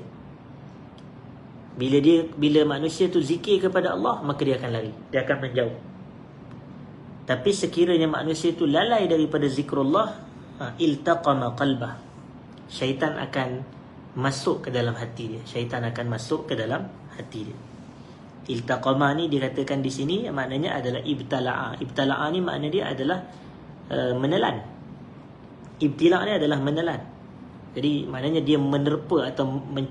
Bila manusia tu zikir kepada Allah, maka dia akan lari, dia akan menjauh. Tapi sekiranya manusia tu lalai daripada zikrullah, iltaqama qalbah, syaitan akan masuk ke dalam hati dia. Syaitan akan masuk ke dalam hati dia. Iltaqama ni dikatakan di sini maknanya adalah ibtala'a. Ibtala'a ni makna dia adalah menelan. Ibtila' ni adalah menelan. Jadi maknanya dia menerpa atau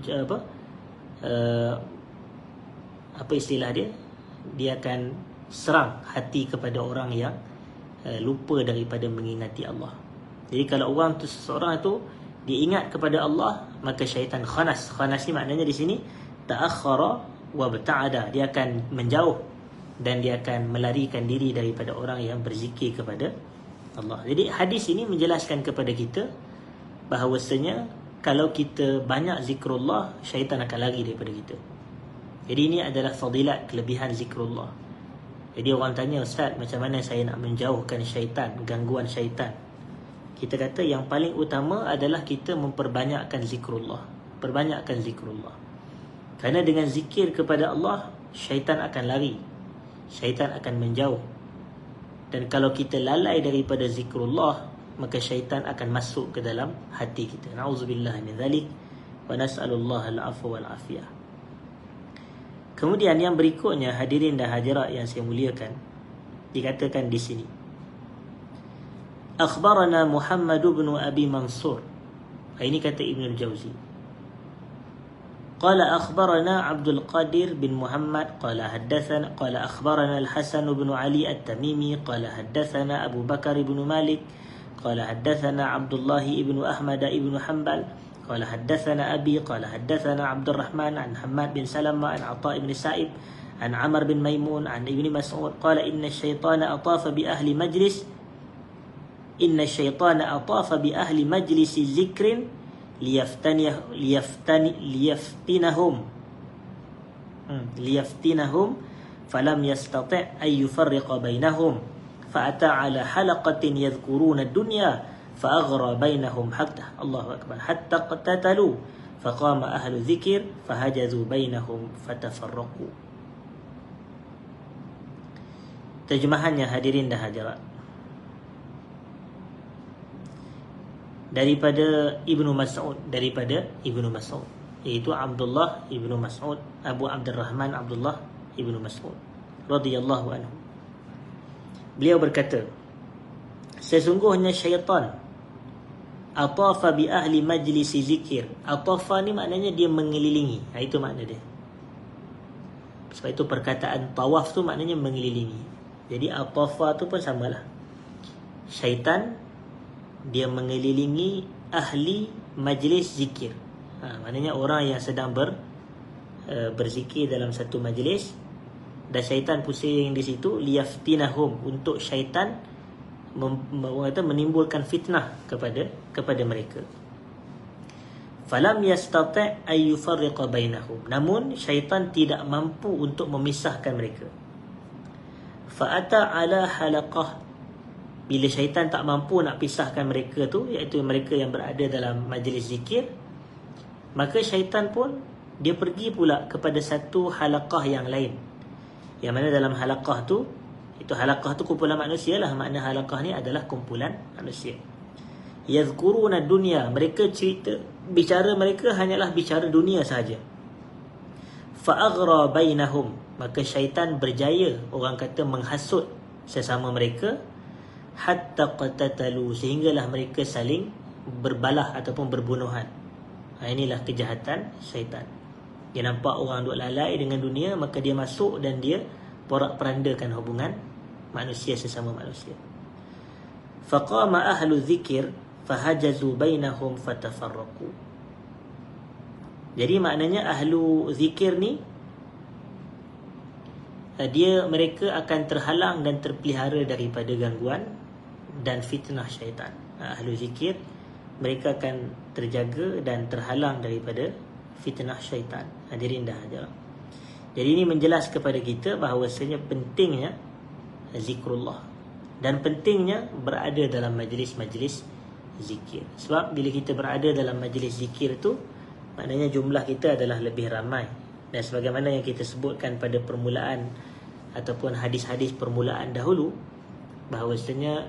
apa istilah dia? Dia akan serang hati kepada orang yang lupa daripada mengingati Allah. Jadi kalau orang tu, seseorang tu dia ingat kepada Allah, maka syaitan khanas. Khanas ni maknanya di sini ta'akhkhara wa bata'ada. Dia akan menjauh dan dia akan melarikan diri daripada orang yang berzikir kepada Allah. Jadi hadis ini menjelaskan kepada kita bahawasanya kalau kita banyak zikrullah, syaitan akan lari daripada kita. Jadi ini adalah fadilat, kelebihan zikrullah. Jadi orang tanya, Ustaz, macam mana saya nak menjauhkan syaitan, gangguan syaitan? Kita kata yang paling utama adalah kita memperbanyakkan zikrullah. Perbanyakkan zikrullah. Kerana dengan zikir kepada Allah, syaitan akan lari, syaitan akan menjauh. Dan kalau kita lalai daripada zikrullah, maka syaitan akan masuk ke dalam hati kita. Na'udzubillah min dzalik wa nas'alullah al-'afwa wal 'afiyah. Kemudian yang berikutnya, hadirin dan hadirat yang saya muliakan, dikatakan di sini, akhbarana Muhammad bin Abi Mansur. Ini kata Ibn al-Jauzi. Qala akhbarana Abdul Qadir bin Muhammad qala haddathana qala akhbarana Al-Hasan bin Ali At-Tamimi qala haddathana Abu Bakar bin Malik qala haddathana Abdullah bin Ahmad bin Hanbal qala haddathana Abi qala haddathana Abdul Rahman an Hammad bin Salama an Atha bin Sa'ib an Amr bin Maimun an Ibn Mas'ud qala inna asy-syaitana atafa bi ahli majlis inna syaitana atafa bi ahli majlisi zikrin liyaftinahum falam yastati' ay yufarriqa bainahum fa'ata ala halaqatin yadhkuruna ad-dunya fa'aghra bainahum hatta Allahu akbar hatta qatatalu faqama ahlu dzikr fahajazu bainahum fatafarraqu. Terjemahannya hadirin dan hadirat, daripada Ibnu Mas'ud, iaitu Abdullah Ibnu Mas'ud, Abu Abdurrahman Abdullah Ibnu Mas'ud radhiyallahu anhu. Beliau berkata, sesungguhnya syaitan atafa bi ahli majlis zikir. Atafa ni maknanya dia mengelilingi. Itu makna dia. Sebab itu perkataan tawaf tu maknanya mengelilingi. Jadi atafa tu pun samalah. Syaitan dia mengelilingi ahli majlis zikir. Maknanya orang yang sedang berzikir dalam satu majlis, dan syaitan pusing di situ, liyaftinahum, untuk syaitan menimbulkan fitnah kepada mereka. Falam yastati' ay yufarriqa bainahum, namun syaitan tidak mampu untuk memisahkan mereka. Fa'ata ala halaqah, bila syaitan tak mampu nak pisahkan mereka tu, iaitu mereka yang berada dalam majlis zikir, maka syaitan pun dia pergi pula kepada satu halaqah yang lain, yang mana dalam halaqah tu, itu halaqah tu kumpulan manusia lah. Makna halaqah ni adalah kumpulan manusia. Yadhkuruna dunya, mereka bicara mereka hanyalah bicara dunia sahaja. Fa'aghra bainahum, maka syaitan berjaya, orang kata menghasut sesama mereka, hatta qatatalu, sehinggalah mereka saling berbalah ataupun berbunuhan. Inilah kejahatan syaitan. Dia nampak orang duk lalai dengan dunia, maka dia masuk dan dia porak-perandakan hubungan manusia sesama manusia. Faqama ahlu dzikir fahajazu bainahum fatafarraqu. Jadi maknanya ahlu zikir ni, mereka akan terhalang dan terpelihara daripada gangguan dan fitnah syaitan. Ahlu zikir, mereka akan terjaga dan terhalang daripada fitnah syaitan. Hadirin dah hadirat. Jadi ini menjelas kepada kita bahawasanya pentingnya zikrullah dan pentingnya berada dalam majlis-majlis zikir. Sebab bila kita berada dalam majlis zikir tu, maknanya jumlah kita adalah lebih ramai. Dan sebagaimana yang kita sebutkan pada permulaan ataupun hadis-hadis permulaan dahulu, bahawasanya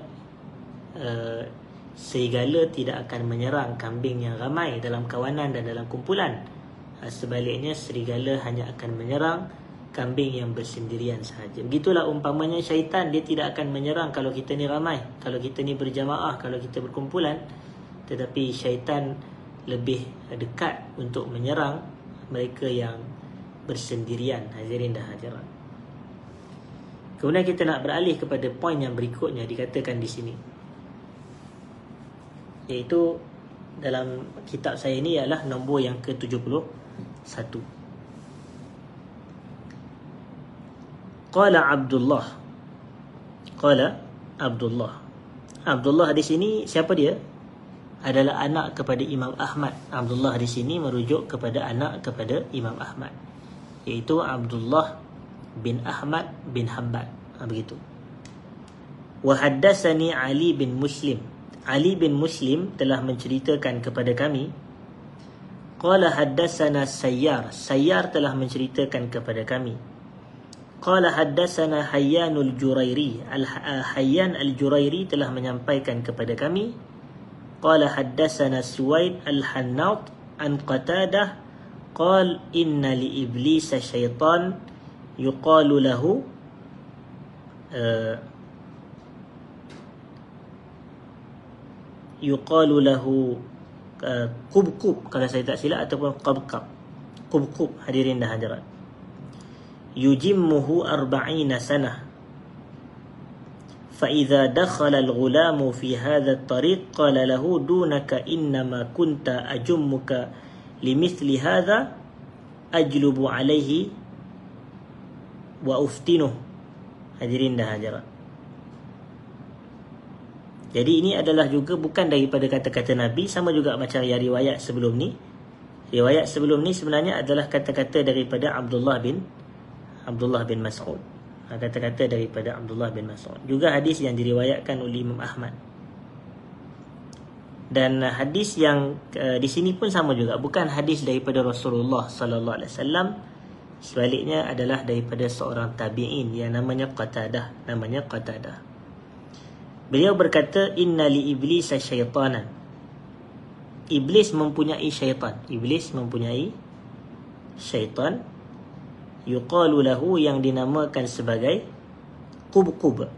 serigala tidak akan menyerang kambing yang ramai dalam kawanan dan dalam kumpulan. Sebaliknya serigala hanya akan menyerang kambing yang bersendirian sahaja. Begitulah umpamanya syaitan, dia tidak akan menyerang kalau kita ni ramai, kalau kita ni berjamaah, kalau kita berkumpulan. Tetapi syaitan lebih dekat untuk menyerang mereka yang bersendirian. Hadirin dan hadirat. Kemudian kita nak beralih kepada poin yang berikutnya, dikatakan di sini, iaitu dalam kitab saya ini ialah nombor yang ke-71. Qala Abdullah di sini, siapa dia? Adalah anak kepada Imam Ahmad. Abdullah di sini merujuk kepada anak kepada Imam Ahmad, iaitu Abdullah bin Ahmad bin Hanbal. Begitu. Wa haddatsani Ali bin Muslim. Ali bin Muslim telah menceritakan kepada kami. Qala haddatsana Sayyar. Sayyar telah menceritakan kepada kami. Qala haddatsana Hayyanul Jurairi. Hayyan al-Jurairi telah menyampaikan kepada kami. Qala haddatsana Suwaid al-Hannat an Qatadah qala inna li iblisa syaitan yuqalu lahu Qubqub, kalau saya tak silap, ataupun Qabqab. Qubqub, hadirin dan hadirat. Yujimmuhu 40 sanah. فإذا دخل الغلام في هذا الطريق قال له دونك إنما كنت أجمك لمثل هذا أجلب عليه وأفتنه. Hadirin dan hadirat. Jadi ini adalah juga bukan daripada kata-kata Nabi, sama juga macam yang riwayat sebelum ni. Riwayat sebelum ni sebenarnya adalah kata-kata daripada Abdullah bin Mas'ud. Kata-kata daripada Abdullah bin Mas'ud. Juga hadis yang diriwayatkan oleh Imam Ahmad. Dan hadis yang di sini pun sama juga, bukan hadis daripada Rasulullah sallallahu alaihi wasallam, sebaliknya adalah daripada seorang tabi'in yang namanya Qatadah. Beliau berkata, inna li iblis syaitanan. Iblis mempunyai syaitan. Yuqalu lahu, yang dinamakan sebagai Qubqub.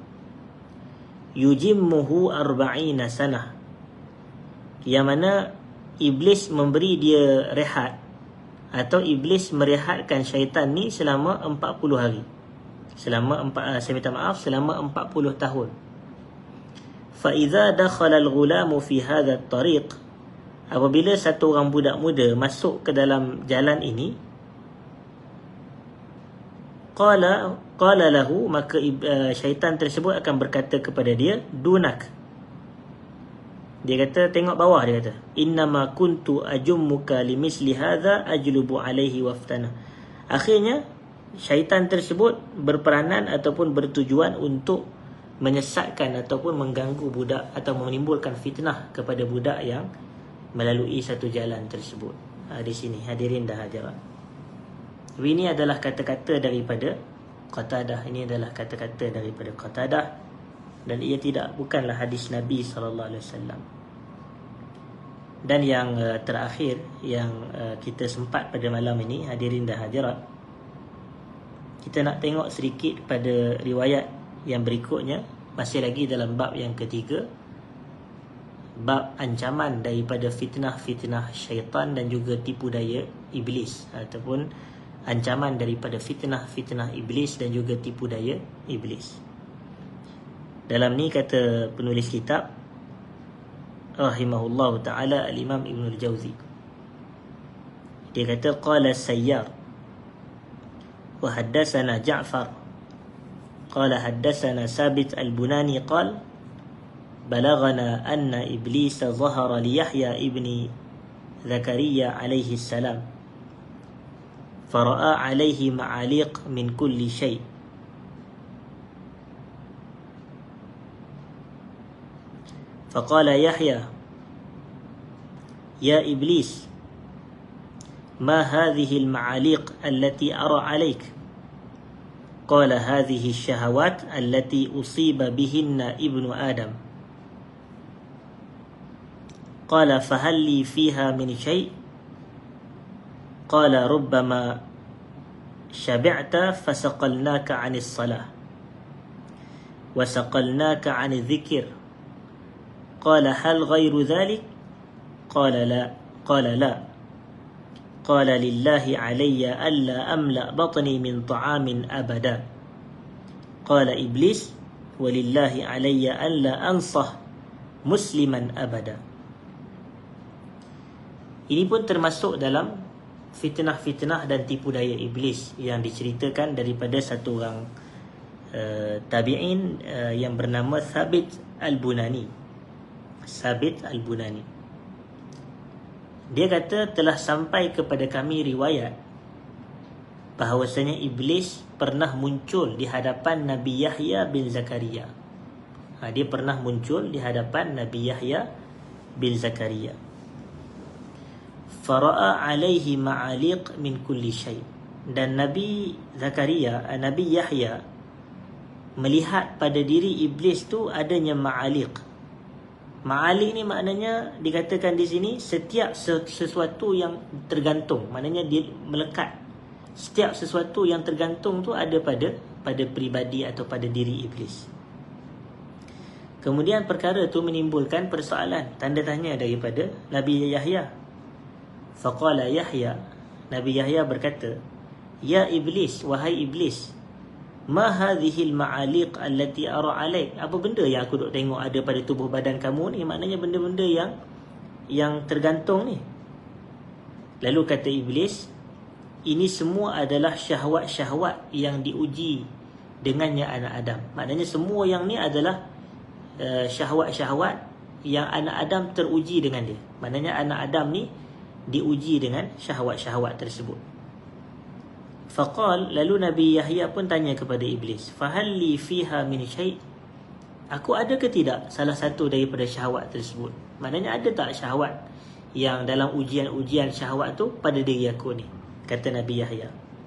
Yujimmuhu 40 sanah. Yang mana iblis memberi dia rehat, atau iblis merehatkan syaitan ni selama 40 hari. Selama 40 tahun. فَإِذَا دَخَلَ الْغُلَامُ فِي هَذَا الطَّرِيقِ. Apabila satu orang budak muda masuk ke dalam jalan ini, qala lahu, maka syaitan tersebut akan berkata kepada dia, dunak. Dia kata, tengok bawah, dia kata, innama kuntu ajummuka limisli hadha ajlubu alaihi waftana. Akhirnya syaitan tersebut berperanan ataupun bertujuan untuk menyesatkan ataupun mengganggu budak atau menimbulkan fitnah kepada budak yang melalui satu jalan tersebut. Di sini hadirin dah hadirat. Ini adalah kata-kata daripada Qatadah. Dan ia bukanlah hadis Nabi SAW. Dan yang terakhir yang kita sempat pada malam ini, hadirin dah hadirat, kita nak tengok sedikit pada riwayat yang berikutnya, masih lagi dalam bab yang ketiga, bab ancaman daripada fitnah-fitnah syaitan dan juga tipu daya iblis, ataupun ancaman daripada fitnah-fitnah iblis dan juga tipu daya iblis. Dalam ni kata penulis kitab rahimahullahu ta'ala, al-Imam Ibn al-Jawzi, dia kata, qala Sayyar wa haddatsana Ja'far قال حدثنا ثابت البناني قال بلغنا أن إبليس ظهر ليحيى ابن زكريا عليه السلام فرأى عليه معاليق من كل شيء فقال يحيى يا إبليس ما هذه المعاليق التي أرى عليك؟ قال هذه الشهوات التي أصيب بهن ابن آدم. قال فهل لي فيها من شيء؟ قال ربما شبعت فسقلناك عن الصلاة وسقلناك عن الذكر. قال هل غير ذلك؟ قال لا. قال لله علي ألا أملأ بطني من طعام أبدا. قال إبليس ولله علي ألا أنصح مسلما أبدا. Ini pun termasuk dalam fitnah-fitnah dan tipu daya iblis yang diceritakan daripada satu orang tabi'in yang bernama Thabit al-Bunani. Dia kata, telah sampai kepada kami riwayat bahawasanya iblis pernah muncul di hadapan Nabi Yahya bin Zakaria. Dia pernah muncul di hadapan Nabi Yahya bin Zakaria. Fara'a alaihi ma'aliq min kulli syai'. Dan Nabi Yahya melihat pada diri iblis tu adanya ma'aliq. Ma'aliq ni maknanya dikatakan di sini setiap sesuatu yang tergantung, maknanya dia melekat. Setiap sesuatu yang tergantung tu ada pada pribadi atau pada diri iblis. Kemudian perkara tu menimbulkan persoalan, tanda tanya daripada Nabi Yahya. Faqala Yahya, Nabi Yahya berkata, ya iblis, wahai iblis, ma hadhil ma'aliq allati ara alaik? Apa benda yang aku duk tengok ada pada tubuh badan kamu ni? Maknanya benda-benda yang tergantung ni. Lalu kata iblis, ini semua adalah syahwat-syahwat yang diuji dengannya anak Adam. Maknanya semua yang ni adalah syahwat-syahwat yang anak Adam teruji dengan dia. Maknanya anak Adam ni diuji dengan syahwat-syahwat tersebut. Faqal, lalu Nabi Yahya pun tanya kepada Iblis, fahal li fiha min syai'? Aku ada ke tidak salah satu daripada syahwat tersebut? Maknanya ada tak syahwat yang dalam ujian-ujian syahwat tu pada diri aku ni? Kata Nabi Yahya.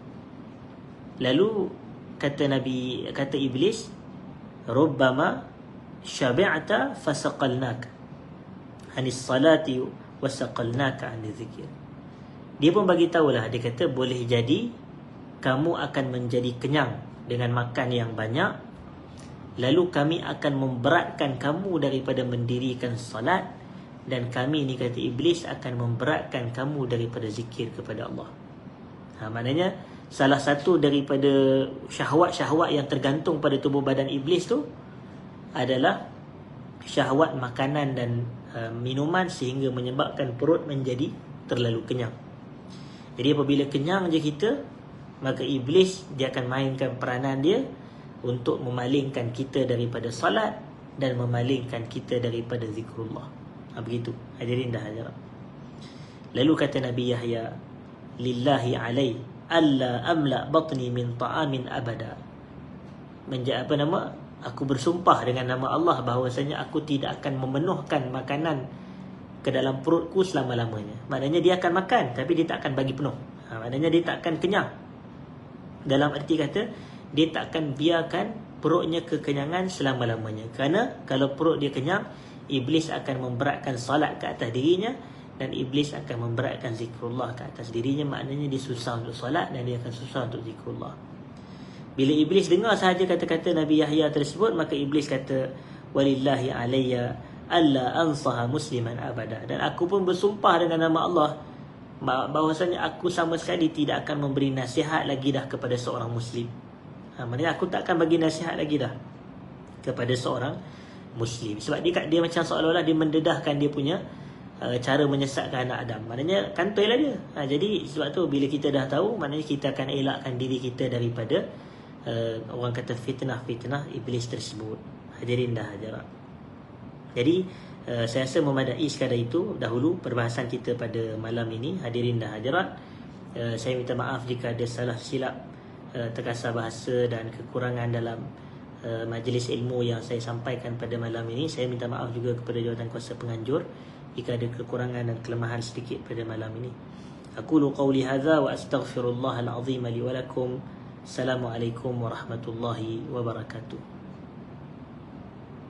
Lalu kata Iblis, rubbama syabi'ta fasaqalnaka anis salati wasaqalnaka anil zikir. Dia pun bagi tahulah, dia kata boleh jadi kamu akan menjadi kenyang dengan makan yang banyak, lalu kami akan memberatkan kamu daripada mendirikan salat, dan kami ni kata Iblis akan memberatkan kamu daripada zikir kepada Allah. Maknanya salah satu daripada syahwat-syahwat yang tergantung pada tubuh badan Iblis tu adalah syahwat makanan dan minuman, sehingga menyebabkan perut menjadi terlalu kenyang. Jadi apabila kenyang je kita, maka Iblis dia akan mainkan peranan dia untuk memalingkan kita daripada salat dan memalingkan kita daripada zikrullah. Begitu hadirin dah hadirat. Lalu kata Nabi Yahya, lillahi alai alla amla batni min ta'amin abada. Aku bersumpah dengan nama Allah bahawasanya aku tidak akan memenuhkan makanan ke dalam perutku selama-lamanya. Maknanya dia akan makan tapi dia tak akan bagi penuh. Maknanya dia tak akan kenyang. Dalam arti kata, dia tak akan biarkan perutnya kekenyangan selama-lamanya. Kerana kalau perut dia kenyang, Iblis akan memberatkan salat ke atas dirinya, dan Iblis akan memberatkan zikrullah ke atas dirinya. Maknanya dia susah untuk salat dan dia akan susah untuk zikrullah. Bila Iblis dengar sahaja kata-kata Nabi Yahya tersebut, maka Iblis kata, walillahi alayya alla ansaha musliman abada. Dan aku pun bersumpah dengan nama Allah bahawasanya aku sama sekali tidak akan memberi nasihat lagi dah kepada seorang Muslim. Maksudnya aku tak akan bagi nasihat lagi dah kepada seorang Muslim. Sebab dia macam seolah-olah dia mendedahkan dia punya cara menyesatkan anak Adam. Maknanya kantoi lah dia. Jadi sebab tu bila kita dah tahu, maknanya kita akan elakkan diri kita daripada orang kata fitnah-fitnah Iblis tersebut. Hadirin dah hadirat. Jadi saya rasa memadai sekadar itu dahulu perbahasan kita pada malam ini. Hadirin dah hadirat, saya minta maaf jika ada salah silap, terkasar bahasa dan kekurangan dalam majlis ilmu yang saya sampaikan pada malam ini. Saya minta maaf juga kepada jawatankuasa penganjur jika ada kekurangan dan kelemahan sedikit pada malam ini. Aqulu qawli hadza wa astaghfirullahal azim li wa lakum. Assalamualaikum warahmatullahi wabarakatuh.